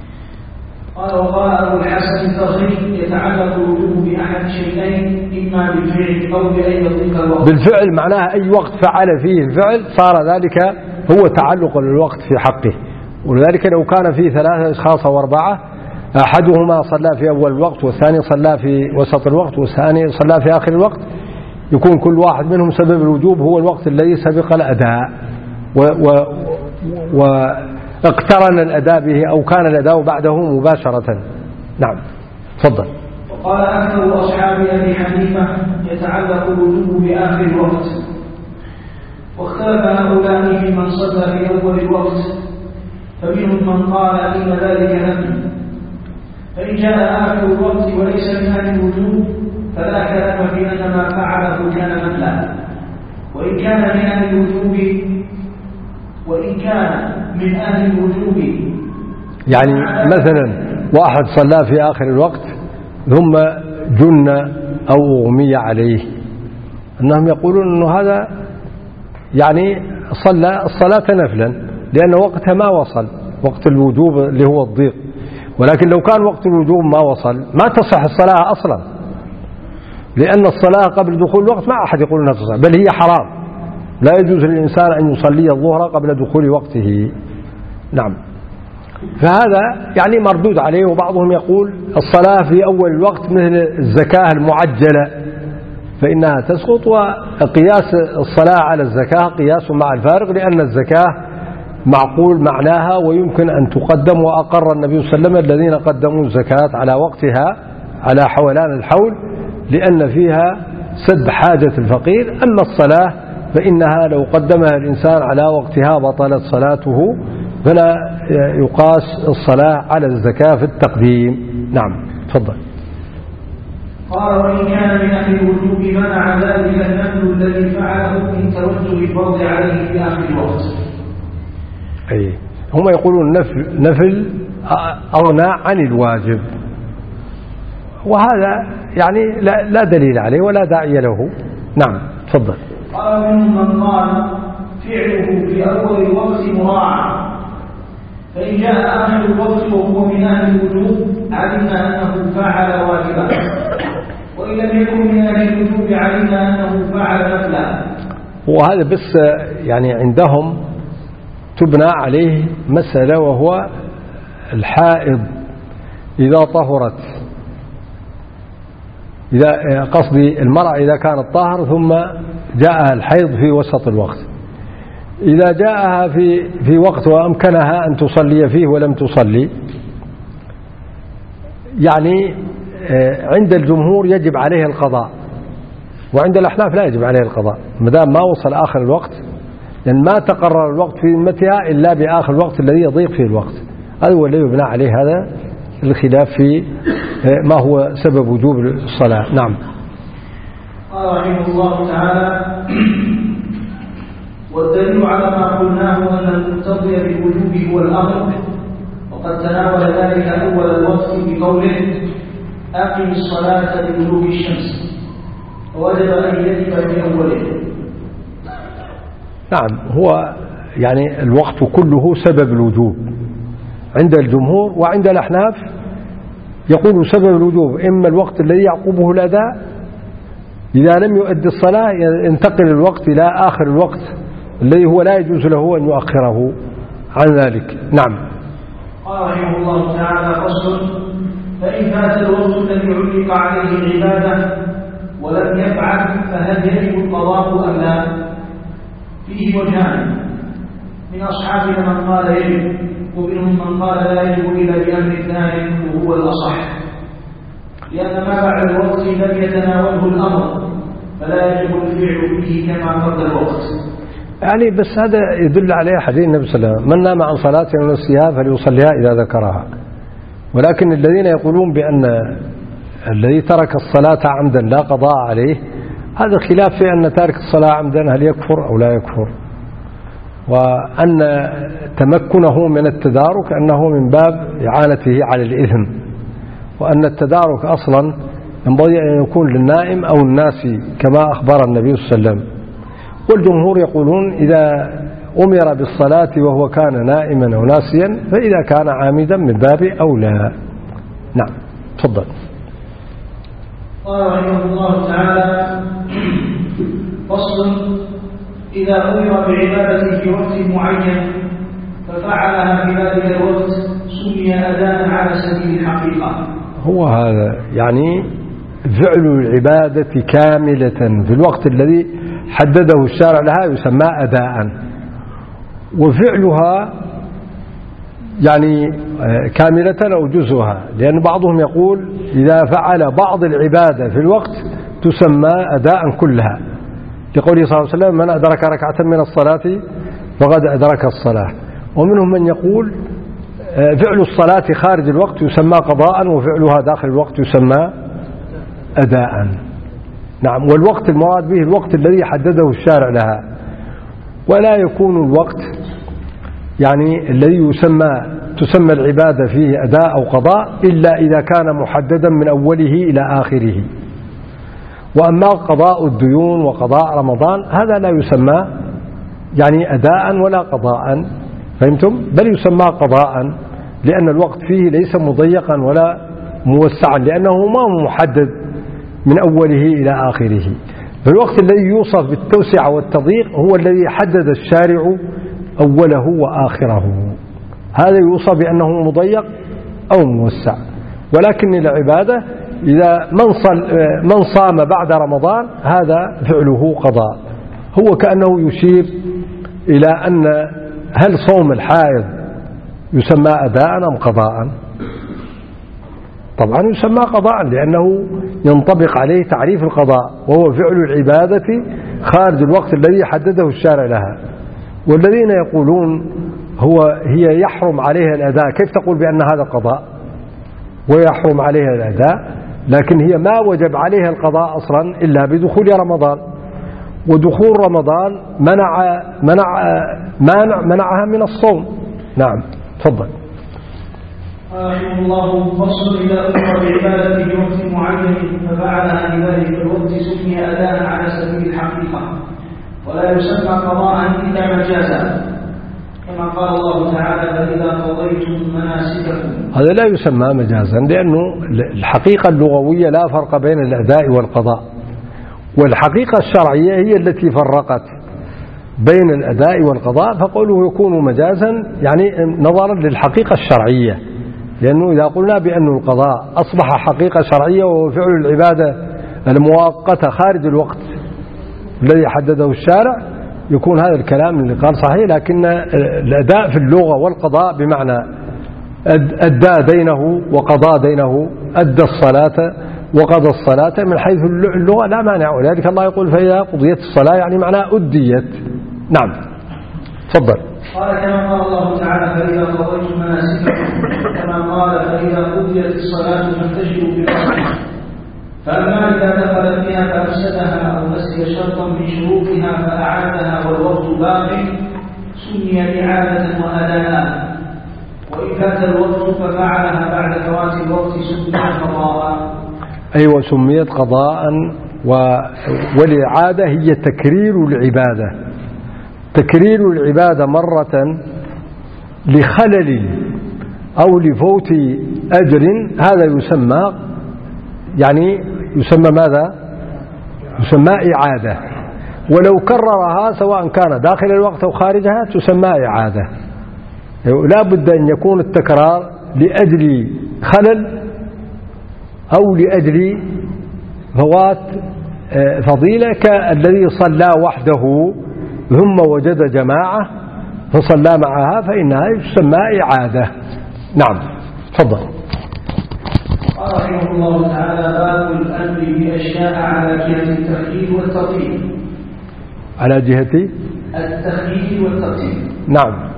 قال وقال أبو الحسن البصري يتعلق الوجوب بأحد شيئين، إما بالفعل أو بأن يطلق الوقت. بالفعل معناها أي وقت فعل فيه الفعل صار ذلك هو تعلق الوقت في حقه. ولذلك لو كان فيه 3 أشخاص أو 4 أحدهما صلى في أول الوقت والثاني صلى في وسط الوقت والثاني صلى في آخر الوقت، يكون كل واحد منهم سبب الوجوب هو الوقت الذي سبق الأداء واقترن الأداء به، أو كان الأداء بعده مباشرة. نعم تفضل. وقال أكثر أصحاب أبي حنيفة يتعلق الوجوب بآخر الوقت، واختلف هؤلاء في من صلى في أول الوقت، فمنهم من قال إن ذلك نفي، فإن جاء آخر الوقت وليس من أهل الوجوب فلا كلام في أن ما فعله كان نفلا، وإن كان من أهل الوجوب يعني مثلا واحد صلى في آخر الوقت ثم جن أو أغمي عليه، أنهم يقولون أنه هذا يعني صلى الصلاة نفلا، لأن وقتها ما وصل وقت الوجوب اللي هو الضيق. ولكن لو كان وقت الوجوب ما وصل ما تصح الصلاة أصلا، لأن الصلاة قبل دخول الوقت ما أحد يقول أنها تصح، بل هي حرام، لا يجوز للإنسان أن يصلي الظهر قبل دخول وقته. نعم. فهذا يعني مردود عليه. وبعضهم يقول الصلاة في أول الوقت مثل الزكاة المعجلة فإنها تسقط، وقياس الصلاة على الزكاة قياس مع الفارق، لأن الزكاة معقول معناها ويمكن أن تقدم، وأقر النبي صلى الله عليه وسلم الذين قدموا الزكاة على وقتها على حولان الحول لأن فيها سد حاجة الفقير. أما الصلاة فإنها لو قدمها الإنسان على وقتها بطلت صلاته، فلا يقاس الصلاة على الزكاة في التقديم. نعم تفضل. قال وإن كان من أهل الوجوب منع ذلك النفل الذي فعله من توجه الفرض عليه في آخر الوقت. أي هم يقولون نفل أغنى عن الواجب، وهذا يعني لا دليل عليه ولا داعي له. نعم تفضل. قال منهم من قال فعله في أول الوقت مراعى، فإن جاء آخر الوقت وهو من أهل الوجوب علمنا أنه فعل واجبا، وإن لم يكن من أهل الوجوب علمنا أنه فعل نفلا. وهذا بس يعني عندهم تبنى عليه مسألة، وهو الحائض إذا طهرت، إذا قصدي المرأة إذا كانت طاهر ثم جاءها الحيض في وسط الوقت، إذا جاءها في وقت وأمكنها أن تصلي فيه ولم تصلي، يعني عند الجمهور يجب عليه القضاء، وعند الأحناف لا يجب عليه القضاء مدام ما وصل آخر الوقت، لأن ما تقرر الوقت في ذمتها إلا بآخر الوقت الذي يضيق فيه الوقت. هذا هو الذي يبنى عليه هذا الخلاف في ما هو سبب وجوب الصلاة. نعم. قال رحمه الله تعالى: والدليل على ما قلناه أن المقتضي بالوجوب هو الأمر، وقد تناول ذلك أول الوصف بقوله: أقم الصلاة لدلوك الشمس، ووجب أن يجب في أوله. نعم، هو يعني الوقت كله سبب الوجوب عند الجمهور، وعند الأحناف يقول سبب الوجوب إما الوقت الذي يعقبه الأداء، إذا لم يؤدي الصلاة ينتقل الوقت إلى آخر الوقت الذي هو لا يجوز له أن يؤخره عن ذلك. نعم. قال رحمه الله تعالى: فصل: فإن فات الوقت الذي علق عليه العبادة ولم يفعل فهل يجب القضاء أم لا؟ فيه وجهان، من أصحابنا من قال يجب، ومنهم من قال لا يجب إلا بأمر ثاني وهو الأصح، لأن ما بعد الوقت لم يتناوله الأمر فلا يجب الفعل فيه كما قبل الوقت. يعني بس هذا يدل عليه حديث النبي صلى الله عليه وسلم: من نام عن صلاة ونسيها فليصليها إذا ذكرها. ولكن الذين يقولون بأن الذي ترك الصلاة عمدا لا قضاء عليه، هذا خلاف في أن تارك الصلاة عمدا هل يكفر أو لا يكفر، وأن تمكنه من التدارك أنه من باب إعانته على الإثم، وأن التدارك أصلا ينبغي أن يكون للنائم أو الناس كما أخبر النبي صلى الله عليه وسلم. والجمهور يقولون إذا أمر بالصلاة وهو كان نائما أو ناسيا فإذا كان عامدا من باب أولى. نعم، تفضل. قال رحمه الله تعالى: فصل: إذا أمر بعبادة في وقت معين ففعلها في ذلك الوقت سمي أداء على سبيل الحقيقة. هو هذا يعني فعل العبادة كاملة في الوقت الذي حدده الشارع لها يسمى أداء، وفعلها يعني كاملة أو جزءها، لأن بعضهم يقول إذا فعل بعض العبادة في الوقت تسمى أداء كلها، لقوله صلى الله عليه وسلم: من أدرك ركعة من الصلاة فقد أدرك الصلاة. ومنهم من يقول فعل الصلاة خارج الوقت يسمى قضاء، وفعلها داخل الوقت يسمى أداء. نعم، والوقت المراد به الوقت الذي حدده الشارع لها، ولا يكون الوقت يعني الذي تسمى العبادة فيه أداء أو قضاء إلا إذا كان محددا من أوله إلى آخره. وأما قضاء الديون وقضاء رمضان هذا لا يسمى يعني أداء ولا قضاء، فهمتم؟ بل يسمى قضاء، لأن الوقت فيه ليس مضيقا ولا موسعا، لأنه ما محدد من أوله إلى آخره. فالوقت الذي يوصف بالتوسع والتضييق هو الذي حدد الشارع أوله وآخره، هذا يوصف بأنه مضيق أو موسع. ولكن العبادة إذا من صام بعد رمضان هذا فعله قضاء، هو كأنه يشير إلى أن هل صوم الحائض يسمى أداء أم قضاء؟ طبعا يسمى قضاء، لأنه ينطبق عليه تعريف القضاء، وهو فعل العبادة خارج الوقت الذي حدده الشارع لها. والذين يقولون هي يحرم عليها الأداء، كيف تقول بأن هذا قضاء ويحرم عليها الأداء؟ لكن هي ما وجب عليها القضاء أصلا إلا بدخول رمضان، ودخول رمضان منعها من الصوم. نعم، تفضل. رحمه الله: فصل: إذا أمر بعبادة في وقت معين ففعلها في ذلك الوقت سمي أداء على سبيل الحقيقة، ولا يسمى قضاء إلا مجازا، كما قال الله تعالى: فإذا قضيتم مناسككم. هذا لا يسمى مجازا، لأنه الحقيقة اللغوية لا فرق بين الأداء والقضاء، والحقيقة الشرعية هي التي فرقت بين الأداء والقضاء، فقوله يكون مجازا يعني نظرا للحقيقة الشرعية، لأنه إذا قلنا بأن القضاء أصبح حقيقة شرعية وهو فعل العبادة المؤقتة خارج الوقت الذي حدده الشارع يكون هذا الكلام اللي قال صحيح. لكن الأداء في اللغة والقضاء بمعنى أدى دينه وقضى دينه، أدى الصلاة وقضى الصلاة من حيث اللغة لا مانع، ولذلك الله يقول: فإذا قضيت الصلاة يعني معناه أديت. نعم، تفضل. قال: كما قال الله تعالى: فإذا قضيتم مناسككم، كما كما قال فإذا قضيت الصلاة فانتشروا في الأرض. فأما إذا دخل فيها فأفسدها أو نسي شرطا من شروطها فأعادها والوقت باق سمي إعادة وأداء، وإن فات الوقت ففعلها بعد فوات الوقت سميت قضاء. أيوة سميت قضاء. والإعادة هي تكرير العبادة، تكرير العبادة مرة لخلل أو لفوت أجر، هذا يسمى يسمى ماذا؟ يسمى إعادة. ولو كررها سواء كان داخل الوقت أو خارجها تسمى إعادة. لا بد أن يكون التكرار لأجل خلل أو لأجل فوات فضيلة، كالذي صلى وحده ثم وجد جماعة فصلى معها فإنها تسمى إعادة. نعم تفضل. قال رحمه الله تعالى: باب الأمر بأشياء على جهة التخيير والترتيب. على جهة التخيير والترتيب. نعم.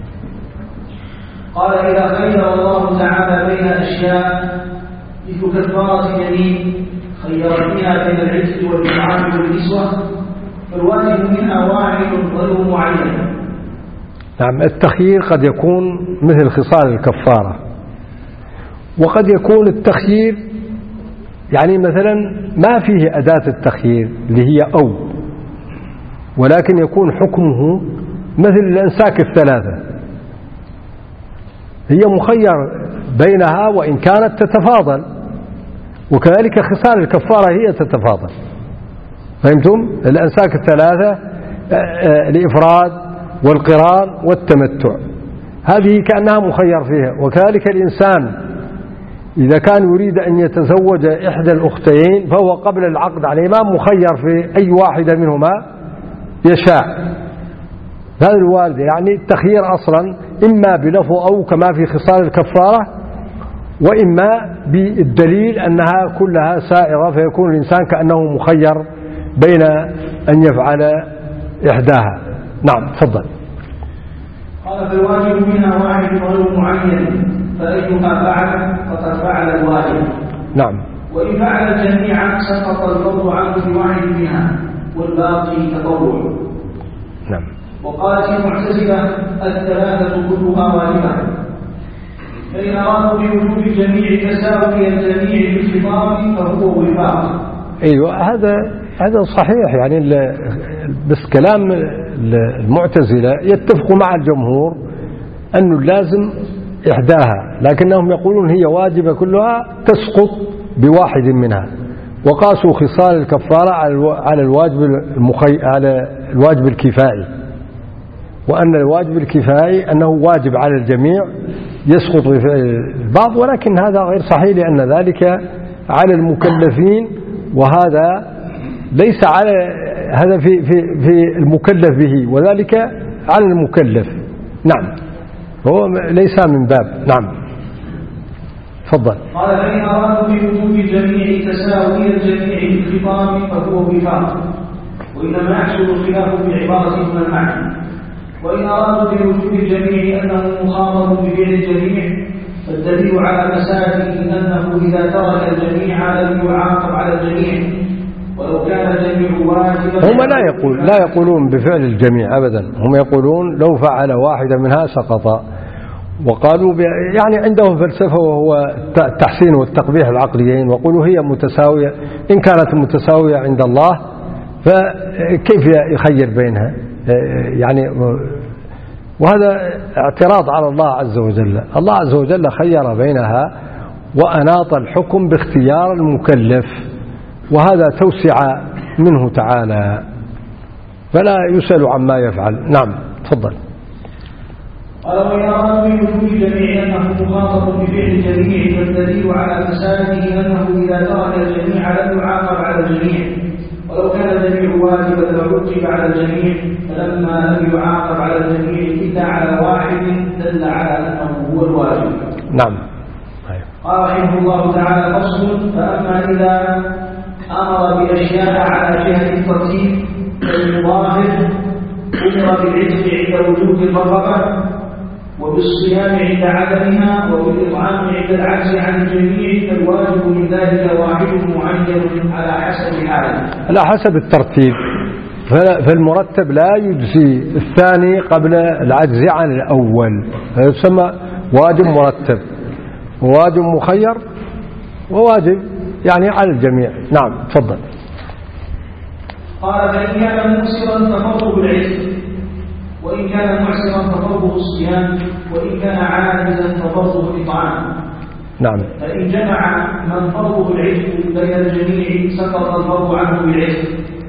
قال: إذا خير الله تعالى بين أشياء مثل كفارة يمين خير فيها بين العتق والإطعام والكسوة، فالواجب منها واحد غير معين. نعم. التخيير قد يكون مثل خصال الكفارة، وقد يكون التخيير مثلا ما فيه أداة التخيير اللي هي أو، ولكن يكون حكمه مثل الأنساك الثلاثة، هي مخير بينها وإن كانت تتفاضل، وكذلك خصال الكفارة هي تتفاضل. فهمتم؟ الأنساك الثلاثة الإفراد والقران والتمتع، هذه كأنها مخير فيها. وكذلك الإنسان إذا كان يريد أن يتزوج إحدى الأختين فهو قبل العقد عليهما مخير في أي واحدة منهما يشاء. هذا الوالد التخيير أصلا إما بلفظ أو كما في خصال الكفارة، وإما بالدليل أنها كلها سائرة، فيكون الإنسان كأنه مخير بين أن يفعل إحداها. نعم تفضل. قال: فالواجب منها واحد غير معين، فأيها فعل فقد فعل الواجب. نعم. وإن فعل الجميع سقط الفرض عنه بواحد منها والباقي تطوع. نعم. وقالت المعتزلة: الثلاثة كلها واجبة، فإن أرادوا بوجوب الجميع تساوي الجميع بالخطاب فهو وفاق. أيوة هذا صحيح، بس كلام المعتزلة يتفق مع الجمهور أنه لازم إحداها، لكنهم يقولون هي واجبة كلها تسقط بواحد منها، وقاسوا خصال الكفارة على الواجب الكفائي، وأن الواجب الكفائي أنه واجب على الجميع يسقط في البعض، ولكن هذا غير صحيح، لأن ذلك على المكلفين، وهذا ليس على هذا في المكلف به، وذلك على المكلف. نعم، هو ليس من باب. نعم تفضل. قال: فإن أرادوا بوجوب الجميع تساوي الجميع بالخطاب فهو وفاق، وإنما يحصل الخلاف بعبارة من المعنى. وإن أرادوا بوجوب الجميع أنه مخاطب بفعل الجميع، فالدليل على فساده أنه إذا ترك الجميع لم يعاقب على الجميع، ولو كان الجميع واجبا. هم لا يقولون بفعل الجميع أبدا، هم يقولون لو فعل واحدة منها سقط. وقالوا عندهم فلسفة وهو التحسين والتقبيح العقليين، وقالوا هي متساوية، إن كانت متساوية عند الله فكيف يخير بينها؟ وهذا اعتراض على الله عز وجل. الله عز وجل خير بينها وأناط الحكم باختيار المكلف، وهذا توسع منه تعالى، فلا يسأل عما يفعل. نعم تفضل. قال: وإن أرادوا بوجوب الجميع أنه مخاطب بفعل الجميع، فالدليل على فساده أنه إذا ترك الجميع لم يعاقب على الجميع، ولو كان الجميع واجبا لعوقب على الجميع، فلما لم يعاقب على الجميع إلا على واحد دل على أنه هو الواجب. نعم. قال رحمه الله تعالى: فصل: فأما إذا أمر بأشياء على جهة الترتيب كالمظاهر أمر بالعتق عند وجود الرغبة، وبالصيام عند عدمها وبالإطعام عند العجز عن الجميع، فالواجب من ذلك واحد معين على حسب حاله، على حسب الترتيب. فالمرتب لا يجزي الثاني قبل العجز عن الأول، فيسمى واجب مرتب وواجب مخير وواجب يعني على الجميع. نعم تفضل. قال: فإن كان مؤسرا ففرضه العتق، وإن كان معسرا ففرضه الصيام، وإن كان عاجزا ففرضه الإطعام. نعم. فإن جمع من فرضه العتق بين الجميع سقط الفرض عنه بالعتق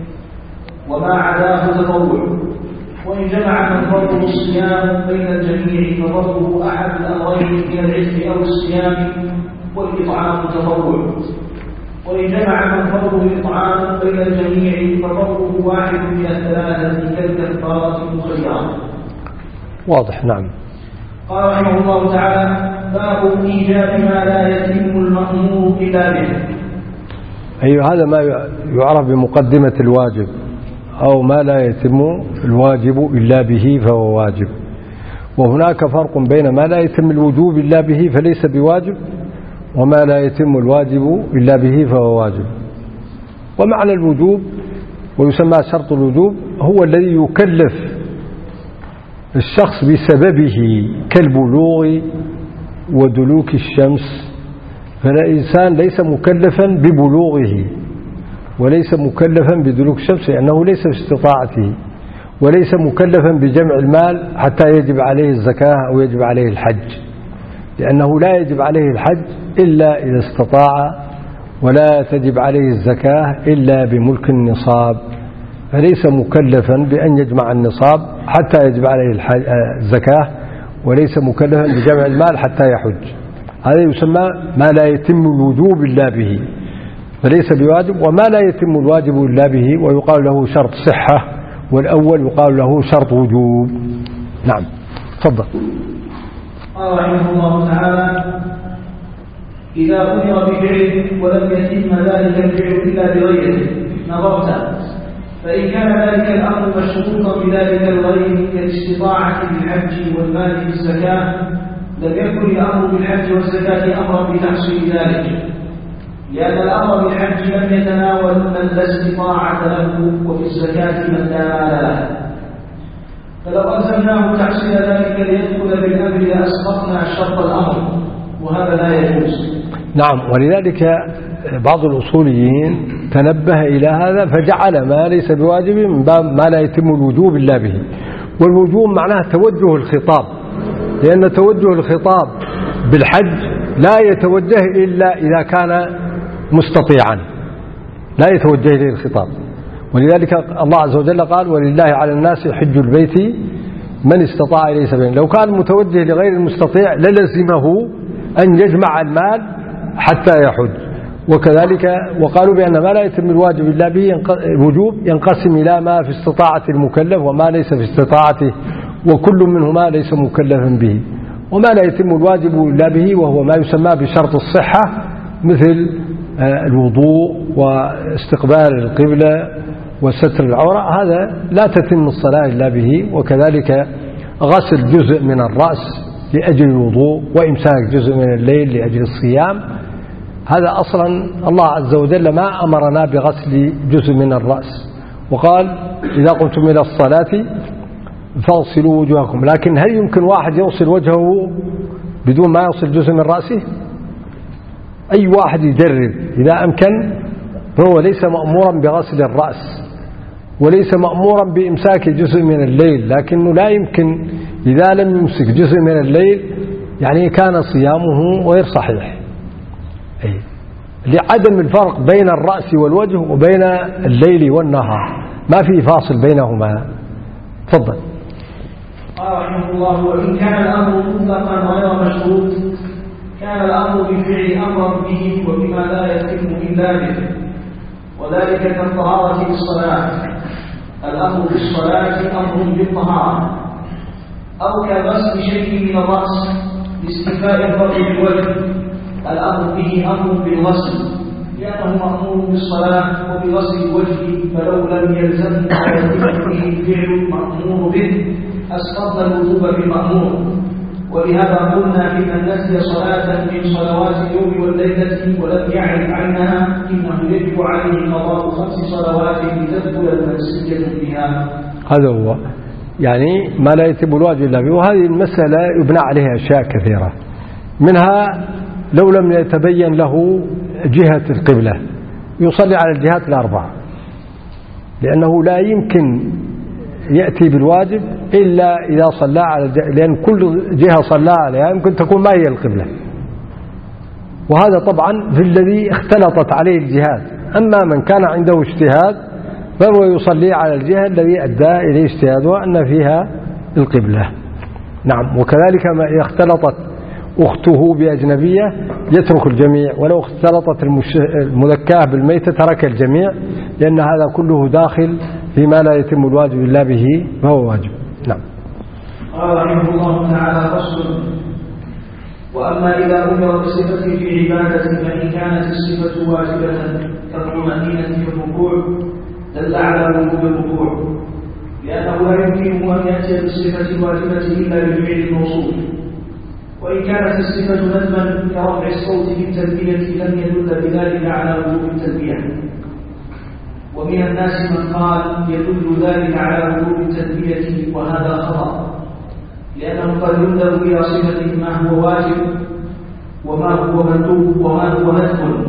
وما عداه تطوع، وإن جمع من فرضه الصيام بين الجميع ففرضه أحد الأمرين من العتق أو الصيام والإطعام تطوع، وإن جمع من فرضه الإطعام بين الجميع ففرضه واحد من الثلاثة كالكفارة المخيرة. واضح. نعم. قال رحمه الله تعالى: باب إيجاب ما لا يتم المأمور إلا به. أيوة، هذا ما يعرف بمقدمة الواجب، أو ما لا يتم الواجب إلا به فهو واجب. وهناك فرق بين ما لا يتم الوجوب إلا به فليس بواجب، وما لا يتم الواجب إلا به فهو واجب. ومعنى الوجوب ويسمى شرط الوجوب هو الذي يكلف الشخص بسببه، كالبلوغ ودلوك الشمس. فالإنسان ليس مكلفا ببلوغه وليس مكلفا بدلوك الشمس لأنه ليس في استطاعته، وليس مكلفا بجمع المال حتى يجب عليه الزكاة أو يجب عليه الحج، لأنه لا يجب عليه الحج إلا إذا استطاع، ولا تجب عليه الزكاة إلا بملك النصاب. فليس مكلفا بأن يجمع النصاب حتى يجب عليه الزكاة، وليس مكلفا بجمع المال حتى يحج. هذا يسمى ما لا يتم الوجوب إلا به، فليس بواجب. وما لا يتم الواجب إلا به ويقال له شرط صحة، والأول يقال له شرط وجوب. نعم تفضل. قال رحمه الله تعالى: إذا أمر بفعل ولم يتم ذلك الفعل إلا بغيره نظرت، فإن كان ذلك الأمر مشروطا بذلك الغير كالاستطاعة بالحج والمال بالزكاة، لم يكن الأمر بالحج والزكاة أمرا بتحصيل ذلك، لأن الأمر بالحج لم يتناول من لا استطاعة له، وفي الزكاة من لا مال له. فلو ألزمناه تحصيل ذلك ليدخل بالأمر لأسقطنا شرط الأمر، وهذا لا يجوز. نعم. ولذلك بعض الأصوليين تنبه إلى هذا فجعل ما ليس بواجب من باب ما لا يتم الوجوب إلا به. والوجوب معناه توجه الخطاب، لأن توجه الخطاب بالحج لا يتوجه إلا إذا كان مستطيعا، لا يتوجه إليه الخطاب. ولذلك الله عز وجل قال: ولله على الناس حج البيت من استطاع إليه سبيلا. لو كان متوجه لغير المستطيع للزمه أن يجمع المال حتى يحج. وكذلك وقالوا بأن ما لا يتم الواجب إلا به الوجوب ينقسم إلى ما في استطاعة المكلف وما ليس في استطاعته، وكل منهما ليس مكلفا به. وما لا يتم الواجب إلا به وهو ما يسمى بشرط الصحة، مثل الوضوء واستقبال القبلة وستر العورة، هذا لا تتم الصلاة إلا به. وكذلك غسل جزء من الرأس لأجل الوضوء، وإمساك جزء من الليل لأجل الصيام. هذا أصلا الله عز وجل ما أمرنا بغسل جزء من الرأس، وقال: إذا قمتم إلى الصلاة فاغسلوا وجوهكم. لكن هل يمكن واحد يغسل وجهه بدون ما يغسل جزء من رأسه؟ أي واحد يجرب إذا أمكن، فهو ليس مأمورا بغسل الرأس وليس مأمورا بإمساك جزء من الليل. لكنه لا يمكن إذا لم يمسك جزء من الليل يعني كان صيامه غير صحيح، لعدم الفرق بين الرأس والوجه وبين الليل والنهار، ما في فاصل بينهما. تفضل. قال رحمه الله: وإن كان الأمر مطلقا غير مشروط كان الأمر بالفعل أمرا به وبما لا يتم إلا به، وذلك كالطهارة بالصلاة. الأمر بالصلاة أمر بالطهارة، أو كغسل شيء من الرأس لاستيفاء الفرد بالوجه. الأمر به أمر بالغسل لأنه مأمور بالصلاة وبغسل الوجه، فلو لم يلزم ويتم به الفعل المأمور به أسقطنا الوجوب بالمأمور، ولهذا قلنا في من نسي صلاة من صلوات اليوم والليلة ولم يعرف عنها إنه يجب عليه قضاء 5 صلوات لتدخل المنسية بها. هذا هو يعني ما لا يتم الواجب إلا به. وهذه المسألة يبنى عليها أشياء كثيرة، منها لو لم يتبين له جهة القبلة يصلي على الجهات الأربعة، لأنه لا يمكن يأتي بالواجب إلا إذا صلى على لأن كل جهة صلى عليها يمكن تكون ما هي القبلة، وهذا طبعا في الذي اختلطت عليه الجهات. أما من كان عنده اجتهاد فهو يصلي على الجهة الذي أدى إليه اجتهاده أن فيها القبلة. نعم. وكذلك ما اختلطت أخته بأجنبية يترك الجميع، ولو اختلطت المذكاة بالميتة ترك الجميع، لأن هذا كله داخل فيما لا يتم الواجب إلا به فهو واجب. نعم. قال رحمه الله تعالى: فصل: وأما إذا أمر بصفة في عبادة فإن كانت الصفة واجبة كالطمأنينة في الركوع دل على وجوب الركوع، لأنه لا يمكنه أن يأتي بالصفة الواجبة إلا بفعل الموصول. وإن كانت الصفة ندما كرفع الصوت بالتلبية لم يدل بذلك على وجوب التلبية. ومن الناس من قال يدل ذلك على وجوب التلبية، وهذا خطأ، لأنه قد ينذر إلى صفة ما هو واجب وما هو مندوب وما هو ندب.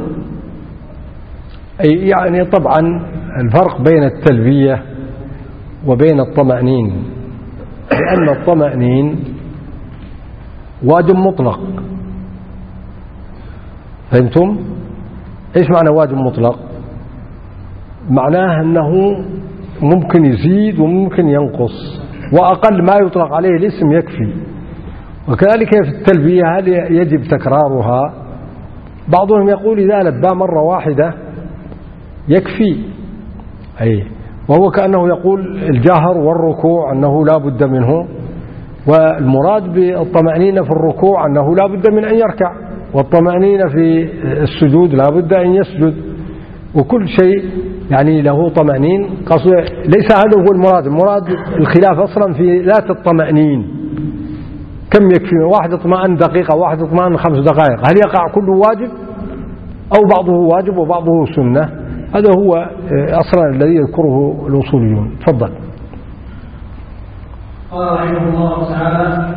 أي يعني طبعا الفرق بين التلبية وبين الطمأنين، لأن الطمأنين واجب مطلق. فهمتم؟ إيش معنى واجب مطلق؟ معناه أنه ممكن يزيد وممكن ينقص، وأقل ما يطلق عليه الاسم يكفي. وكذلك في التلبية هل يجب تكرارها؟ بعضهم يقول إذا لبى مرة واحدة يكفي، أي وهو كأنه يقول الجهر والركوع أنه لا بد منه، والمراد بالطمأنينة في الركوع أنه لا بد من أن يركع، والطمأنينة في السجود لا بد أن يسجد، وكل شيء يعني له طمأنين. ليس هذا هو المراد. المراد الخلاف أصلا في ذات الطمأنين، كم يكفي؟ واحد اطمأن دقيقة، واحد اطمأن 5 دقائق، هل يقع كله واجب أو بعضه واجب وبعضه سنة؟ هذا هو أصلا الذي يذكره الأصوليون. تفضل. قال رحمه الله تعالى: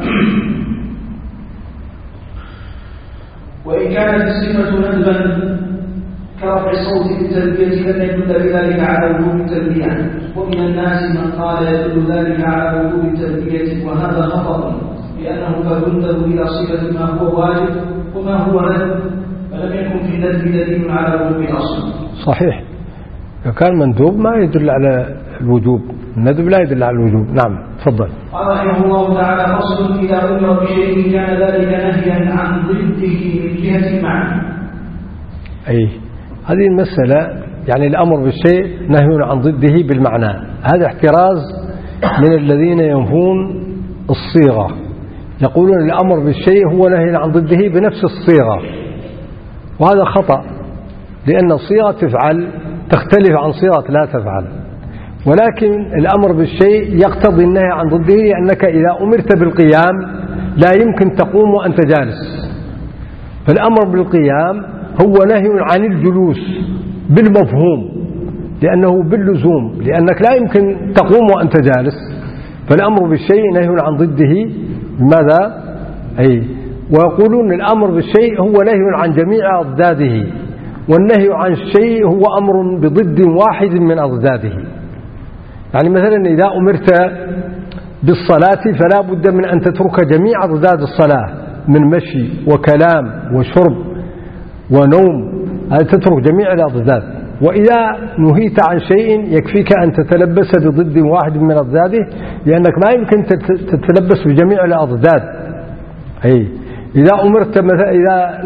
وإن كانت الصفة ندبا كرفع الصوت بالتلبية لم يدل بذلك على وجوب التلبية. ومن الناس من قال يدل ذلك على وجوب التلبية، وهذا خطأ، لأنه قد ينذر إلى صفة ما هو واجب وما هو ندب، فلم يكن في الندب دليل على وجوب الأصل. صحيح. إذا كان مندوب ما يدل على الوجوب، الندب لا يدل على الوجوب. نعم. تفضل. قال رحمه الله تعالى: فصل: إذا أمر بشيء كان ذلك نهيا عن ضده من جهة المعنى. أي هذه المسألة يعني الأمر بالشيء نهي عن ضده بالمعنى، هذا احتراز من الذين ينفون الصيغة، يقولون الأمر بالشيء هو نهي عن ضده بنفس الصيغة، وهذا خطأ، لأن صيغة تفعل تختلف عن صيغة لا تفعل. ولكن الأمر بالشيء يقتضي النهي عن ضده، لأنك إذا أمرت بالقيام لا يمكن تقوم وأنت جالس، فالأمر بالقيام هو نهي عن الجلوس بالمفهوم، لأنه باللزوم، لأنك لا يمكن تقوم وأنت جالس، فالأمر بالشيء نهي عن ضده. بماذا؟ أي ويقولون الأمر بالشيء هو نهي عن جميع أضداده، والنهي عن الشيء هو أمر بضد واحد من أضداده. يعني مثلا إذا أمرت بالصلاة فلا بد من أن تترك جميع أضداد الصلاة من مشي وكلام وشرب ونوم، تترك جميع الأضداد. وإذا نهيت عن شيء يكفيك أن تتلبس بضد واحد من أضداده، لأنك ما يمكن تتلبس بجميع الأضداد. أي إذا أمرت مثلا، إذا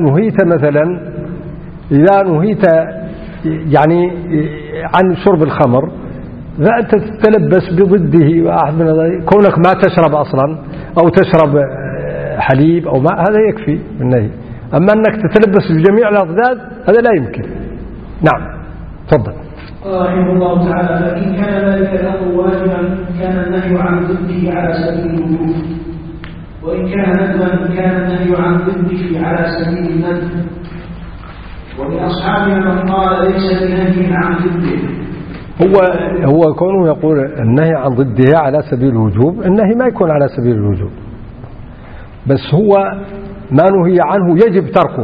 نهيت يعني عن شرب الخمر فأنت تتلبس بضده واحد من الأضداد، كونك ما تشرب أصلا أو تشرب حليب أو ماء هذا يكفي النهي. أما أنك تتلبس بجميع الأضداد هذا لا يمكن. نعم. تفضل. قال رحمه الله تعالى: فإن كان ذلك الأمر واجبا كان النهي عن ضده على سبيل الوجوب. وإن كان ندبا كان النهي عن ضده على سبيل الندب. ومن أصحابنا من قال ليس بنهي عن ضده. هو كونه يقول النهي عن ضده على سبيل الوجوب، النهي ما يكون على سبيل الوجوب، بس هو ما نهي عنه يجب تركه،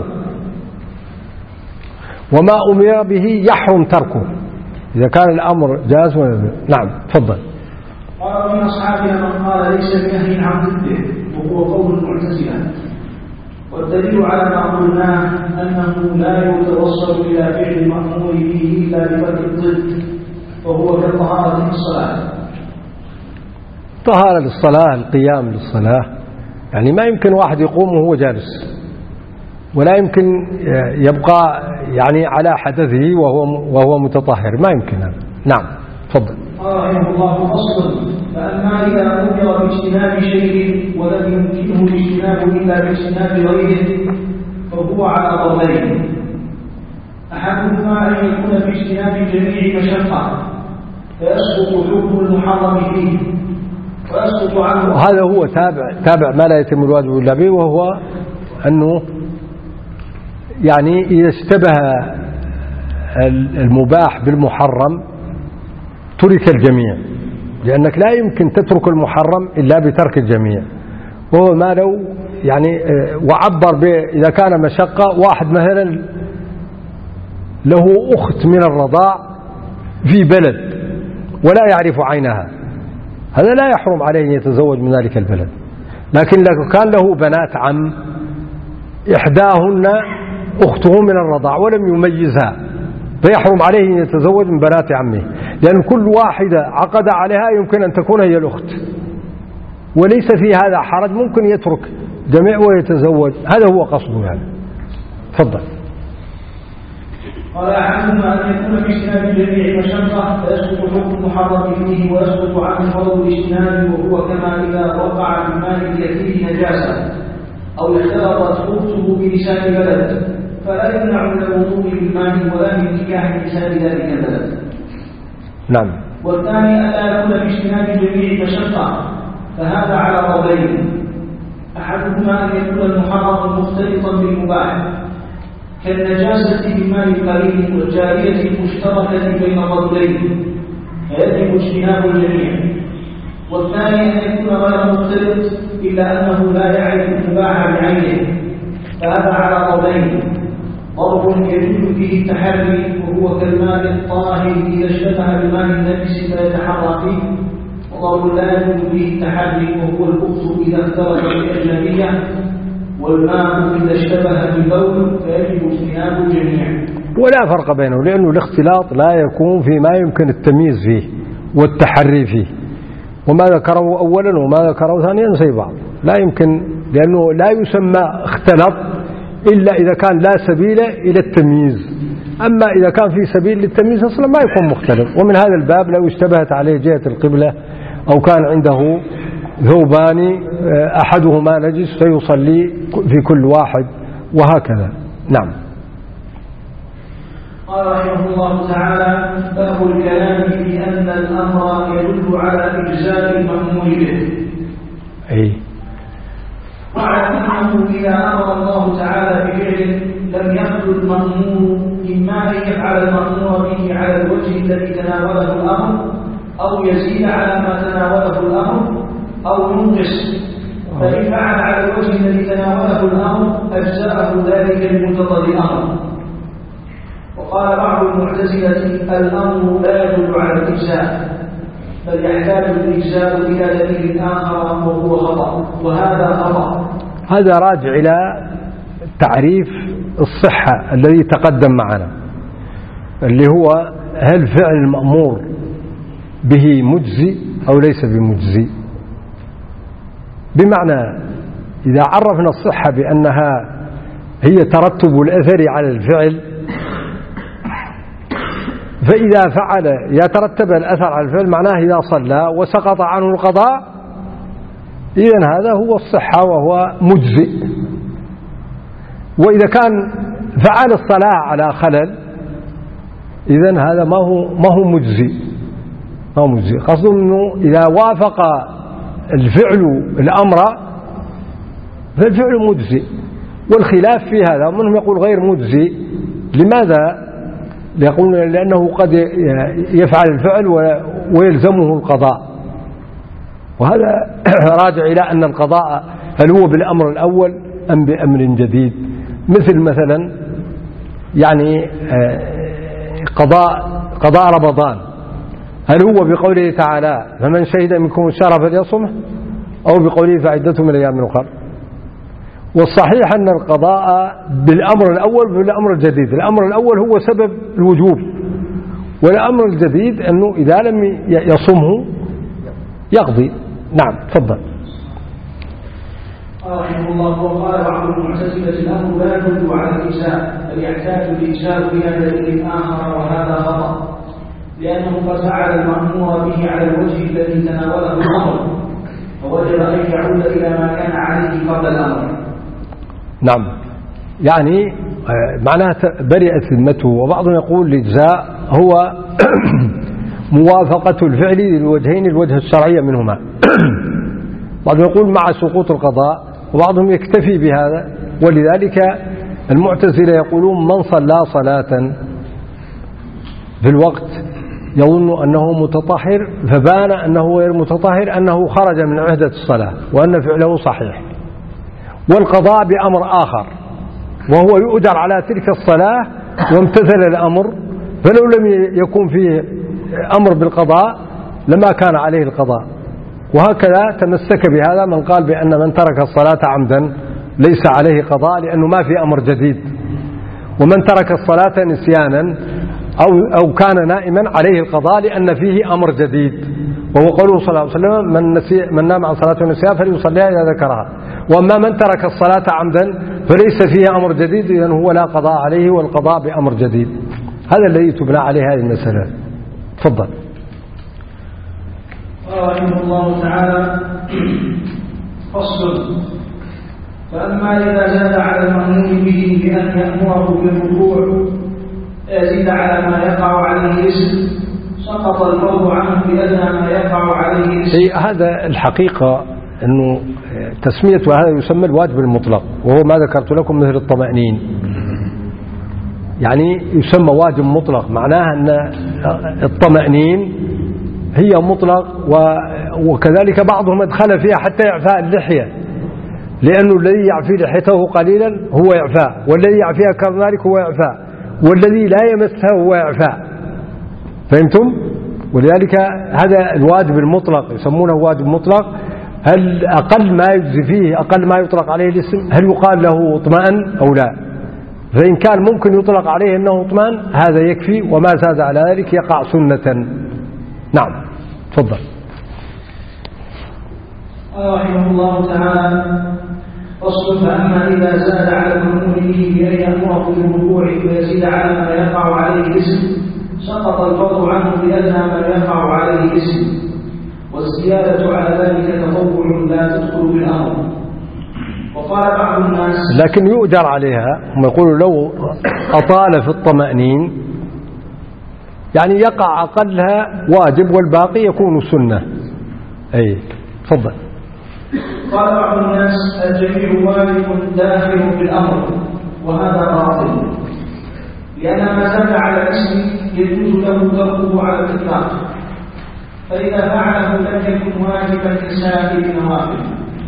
وما أمر به يحرم تركه إذا كان الأمر جاز. نعم تفضل. قال من أصحابنا من قال ليس بنهي عن ضده، وهو قول المعتزلة. والدليل على ما قلناه أنه لا يتوصل إلى فعل المأمور به إلا بترك الضد، وهو كالطهارة في الصلاة. طهارة للصلاة، القيام للصلاة، يعني ما يمكن واحد يقوم وهو جالس، ولا يمكن يبقى يعني على حدثه وهو متطهر، ما يمكن هذا. نعم تفضل. قال رحمه الله فصل: فأما إذا أمر باجتناب شيء ولم يمكنه الاجتناب إلا باجتناب غيره فهو على ضربين: أحدهما أن يكون في اجتناب جميع مشقة فيسقط حكم المحرم فيه ويسقط عنه. وهذا هو تابع ما لا يتم الواجب إلا به، وهو أنه يعني إذا اشتبه المباح بالمحرم ترك الجميع، لأنك لا يمكن تترك المحرم إلا بترك الجميع. وهو ما لو يعني وعبر إذا كان مشقة، واحد مثلا له أخت من الرضاع في بلد ولا يعرف عينها، هذا لا يحرم عليه أن يتزوج من ذلك البلد. لكن لو كان له بنات عم إحداهن أخته من الرضاع ولم يميزها فيحرم عليه أن يتزوج من بنات عمه، لأن كل واحدة عقد عليها يمكن أن تكون هي الأخت، وليس في هذا حرج، ممكن يترك جميع ويتزوج. هذا هو قصده يعني. تفضل. قال: أحدهما أن يكون في اجتناب جميع مشقة فيسقط حكم المحرم فيه ويسقط عنه فضل الاجتناب، وهو كما إذا وقع في الماء اليسير نجاسة أو اختلطت خبثه بلسان بلد فلا يمنع من الوضوء بالماء ولا من نكاح لسان ذلك البلد. نعم. والثاني ألا يكون في اجتناب جميع مشقة، فهذا على ضربين: أحدهما أن يكون المحرم مختلطا بالمباح كالنجاسة بالماء القليل والجارية المشتركة بين الرجلين فيجب اجتناب الجميع. والثاني أن يكون غير مختلط إلا أنه لا يعرف المباح بعينه، فهذا على ضربين: ضرب يجوز فيه التحري وهو كالماء الطاهر إذا اشتبه بالماء النجس فيتحرى فيه، وضرب لا يجوز فيه التحري وهو الخبث إذا اختلط بالأجنبية، والماء إذا اشتبه بالبول فيجب اجتناب الجميع. ولا فرق بينه، لأنه الاختلاط لا يكون فيما يمكن التمييز فيه والتحري فيه، وما ذكره أولا وما ذكره ثانيا زي بعض، لا يمكن، لأنه لا يسمى اختلط إلا إذا كان لا سبيل إلى التمييز. أما إذا كان في سبيل للتمييز أصلا ما يكون مختلط. ومن هذا الباب لو اشتبهت عليه جهة القبلة أو كان عنده ثوبان أحدهما نجس فيصلي في كل واحد وهكذا. نعم. قال رحمه الله تعالى: باب الكلام في أن الأمر يدل على إجزاء المأمور به. واعلم أنه إذا أمر الله تعالى بفعل لم يخل المأمور إما أن يفعل المأمور به على الوجه الذي تناوله الأمر أو يزيد على ما تناوله الأمر أو ينقص، فإن فعل على الوجه الذي تناوله الأمر أجزاءه ذلك بمقتضى الأمر. وقال بعض المعتزلة: الأمر لا يدل على الإجزاء، بل يحتاج الإجزاء إلى دليل آخر وهو خطأ، وهذا خطأ. هذا راجع إلى تعريف الصحة الذي تقدم معنا، اللي هو هل فعل المأمور به مجزي أو ليس بمجزي. بمعنى إذا عرفنا الصحة بأنها هي ترتب الأثر على الفعل، فإذا فعل يترتب الأثر على الفعل معناه إذا صلى وسقط عنه القضاء إذن هذا هو الصحة وهو مجزئ. وإذا كان فعل الصلاة على خلل إذن هذا ما هو مجزئ. قصده أنه إذا وافق الفعل الأمر فالفعل مجزي. والخلاف في هذا، منهم يقول غير مجزي. لماذا؟ يقول لأنه قد يفعل الفعل ويلزمه القضاء، وهذا راجع إلى أن القضاء هل هو بالأمر الأول أم بأمر جديد. مثلا يعني قضاء رمضان، هل هو بقوله تعالى فمن شهد منكم الشهر فليصمه، أو بقوله فعدته من أيام أخرى؟ والصحيح أن القضاء بالأمر الأول بالأمر الجديد. الأمر الأول هو سبب الوجوب، والأمر الجديد أنه إذا لم يصمه يقضي. نعم تفضل. رحمه الله. وقال بعض المعتزلة الأمر لا يدل على الإجزاء، بل يحتاج الإجزاء إلى دليل آخر، وهذا خطأ، لأنه قد فعل المأمور به على الوجه الذي تناوله الأمر، فوجب أن يعود إلى ما كان عليه قبل الأمر. نعم، يعني معناها برئت ذمته. وبعضهم يقول الإجزاء هو موافقة الفعل للوجهين، الوجه الشرعي منهما. بعضهم يقول مع سقوط القضاء، وبعضهم يكتفي بهذا. ولذلك المعتزلة يقولون من صلى صلاة في الوقت يظن أنه متطهر فبان أنه غير متطهر، أنه خرج من عهدة الصلاة وأن فعله صحيح. والقضاء بأمر آخر، وهو يؤجر على تلك الصلاة وامتثل الأمر، فلو لم يكن فيه أمر بالقضاء لما كان عليه القضاء. وهكذا تمسك بهذا من قال بأن من ترك الصلاة عمدا ليس عليه قضاء لأنه ما في أمر جديد، ومن ترك الصلاة نسيانا أو كان نائما عليه القضاء لأن فيه أمر جديد، وهو قوله صلى الله عليه وسلم من نام عن صلاة النسيان فليصليها إذا ذكرها. وأما من ترك الصلاة عمدا فليس فيه أمر جديد، إذن هو لا قضاء عليه، والقضاء بأمر جديد. هذا الذي تبنى عليه هذه المسألة. تفضل. رحمه الله تعالى. فصل. فأما إذا زاد على المأمور به بأن يأمره بالركوع يزيد على ما يقع عليه الاسم، سقط الفرض عنه بأدنى ما يقع عليه الاسم. هذا الحقيقة أنه تسمية هذا يسمى الواجب المطلق، وهو ما ذكرت لكم مثل الطمأنين. يعني يسمى واجب مطلق، معناها أن الطمأنين هي مطلق، وكذلك بعضهم ادخل فيها حتى إعفاء اللحية، لأنه الذي يعفي لحيته قليلا هو إعفاء، والذي يعفيها كذلك هو إعفاء، والذي لا يمسها هو إعفاء. فهمتم؟ ولذلك هذا الواجب المطلق يسمونه واجب مطلق. هل أقل ما يجزي فيه، أقل ما يطلق عليه الاسم، هل يقال له اطمأن أو لا؟ فإن كان ممكن يطلق عليه أنه اطمأن هذا يكفي، وما زاد على ذلك يقع سنة. نعم تفضل. رحمه الله تعالى. فصل. فأما إذا زاد على المأمور به بأن يأمره بالركوع ويزيد على ما يقع عليه الاسم، سقط الفرض عنه بأدنى ما يقع عليه الاسم، والزيادة على ذلك تطوع لا تدخل بالأمر. وقال بعض الناس لكن يؤجر عليها. هم يقولوا لو أطال في الطمأنين يعني يقع أقلها واجب والباقي يكون سنة. أي تفضل. قال بعض الناس الجميع واجب داخل بالأمر، وهذا باطل، لأن ما زاد على الاسم يجوز له تركه على الإطلاق، فإذا فعله لم يكن واجبا كسائر النوافل.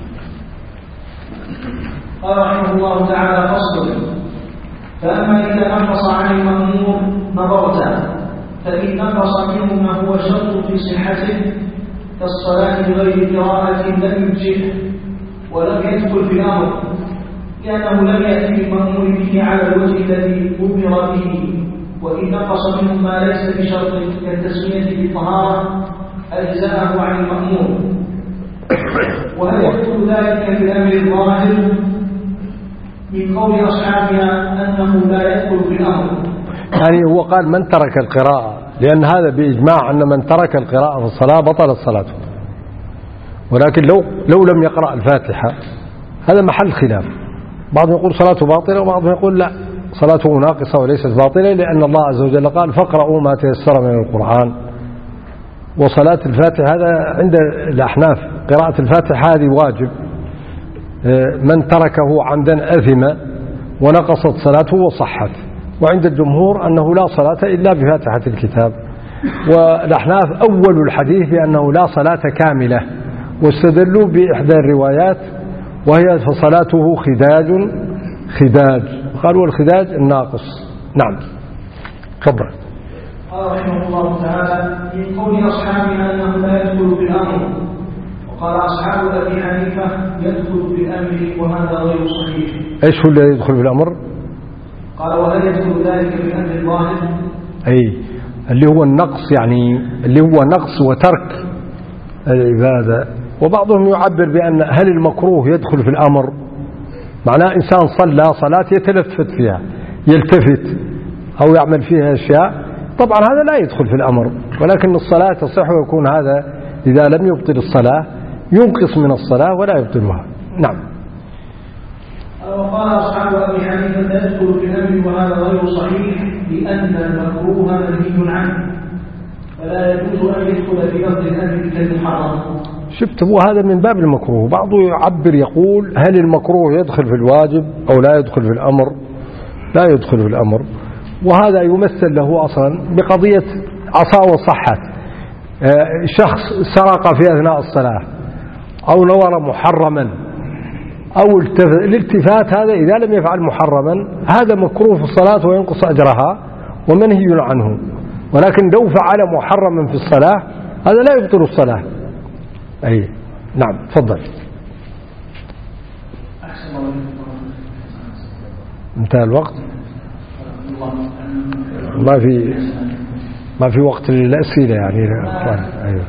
قال رحمه الله تعالى. فصل. فأما إذا نقص عن المأمور نظرت، فإن نقص منه ما هو شرط في صحته كالصلاة بغير قراءة لم يجزئه ولم يدخل في الأمر، لأنه لم يأتي بالمأمور به على الوجه الذي أمر به. وإن نقص منه ما ليس بشرط كالتسمية بالطهارة أجزاءه عن المأمور. وهل يدخل ذلك بالأمر الظاهر من قول أصحابنا أنه لا يدخل بالأمر؟ يعني هو قال من ترك القراءة، لأن هذا بإجماع أن من ترك القراءة في الصلاة بطلت صلاته، ولكن لو لم يقرأ الفاتحة هذا محل خلاف. بعضهم يقول صلاته باطلة، وبعضهم يقول لا صلاته ناقصة وليست باطلة، لأن الله عز وجل قال فاقرأوا ما تيسر من القرآن. وصلاة الفاتحة هذا عند الأحناف قراءة الفاتحة هذه واجب، من تركه عمدا أثم ونقصت صلاته وصحت. وعند الجمهور أنه لا صلاة إلا بفاتحة الكتاب. والأحناف أول الحديث بأنه لا صلاة كاملة، واستدلوا بإحدى الروايات وهي فصلاته خداج، قالوا الخداج الناقص. نعم تفضل. قال رحمه الله تعالى: من قول أصحابنا أنه لا يدخل بالأمر، وقال أصحاب أبي حنيفة يدخل بالأمر وهذا غير صحيح. إيش هو الذي يدخل بالأمر؟ قال: وهل يدخل ذلك بالأمر الظاهر؟ أي اللي هو النقص، يعني اللي هو نقص وترك العبادة. وبعضهم يعبر بأن هل المكروه يدخل في الأمر، معناه إنسان صلى صلاة يتلفت فيها، يلتفت أو يعمل فيها أشياء، طبعا هذا لا يدخل في الأمر، ولكن الصلاة تصح ويكون هذا إذا لم يبطل الصلاة ينقص من الصلاة ولا يبطلها. نعم. وقال أصحاب أبي حنيفة يدخل في الأمر وهذا غير صحيح، لأن المكروه منهي عنه، فلا يجوز أن يدخل في لفظ الأمر كالمحرم. شفت، هو هذا من باب المكروه. بعضه يعبر يقول هل المكروه يدخل في الواجب أو لا يدخل في الأمر؟ لا يدخل في الأمر. وهذا يمثل له أصلا بقضية عصا وصحت. شخص سرق في أثناء الصلاة أو نور محرما أو الالتفات، هذا إذا لم يفعل محرما هذا مكروه في الصلاة وينقص أجرها ومنهي عنه. ولكن لو فعل محرما في الصلاة هذا لا يبطل الصلاة. أي نعم تفضل. انتهى الوقت. ما في وقت للأسئلة يعني. أيوه.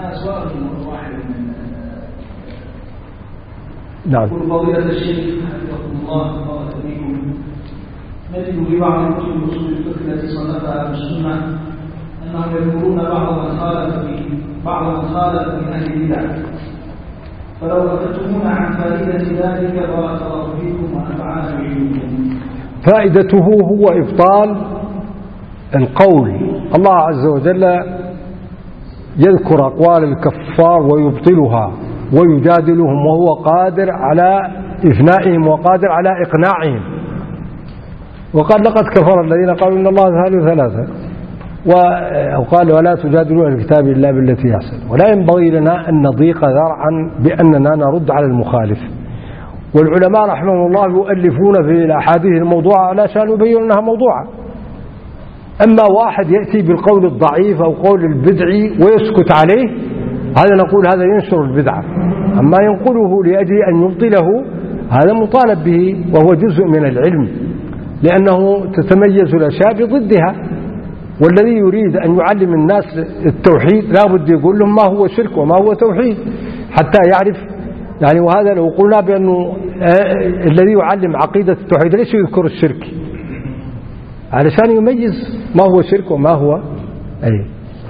نعم. يقول فضيلة الشيخ حفظكم الله وبارك فيكم: نجد في بعض كتب اصول الفقه التي صنفها اهل السنه انهم يذكرون بعض من خالف من اهل البدع، فلو اخذتمونا عن فائده ذلك بارك الله فيكم ونفعنا بعلمكم. فائدته هو ابطال القول. الله عز وجل يذكر اقوال الكفار ويبطلها ويجادلهم، وهو قادر على إفنائهم وقادر على إقناعهم. وقال: لقد كفر الذين قالوا إن الله ثالث ثلاثة، وقال: ولا تجادلوا أهل الكتاب إلا بالتي أحسن. ولا ينبغي لنا أن نضيق ذرعا بأننا نرد على المخالف. والعلماء رحمهم الله يؤلفون في الأحاديث الموضوعة علشان يبين أنها موضوعة. أما واحد يأتي بالقول الضعيف أو قول البدعي ويسكت عليه، هذا نقول هذا ينشر البدعة. أما ينقله لأجل أن يبطله هذا مطالب به، وهو جزء من العلم، لأنه تتميز الأشياء بضدها. والذي يريد أن يعلم الناس التوحيد لا بد يقول لهم ما هو شرك وما هو توحيد حتى يعرف. يعني وهذا لو قلنا بأنه الذي يعلم عقيدة التوحيد ليش يذكر الشرك؟ علشان يميز ما هو شرك وما هو أي.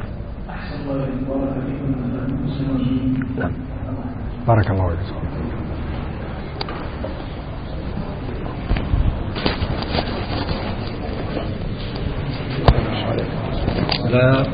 بارك الله فيكم.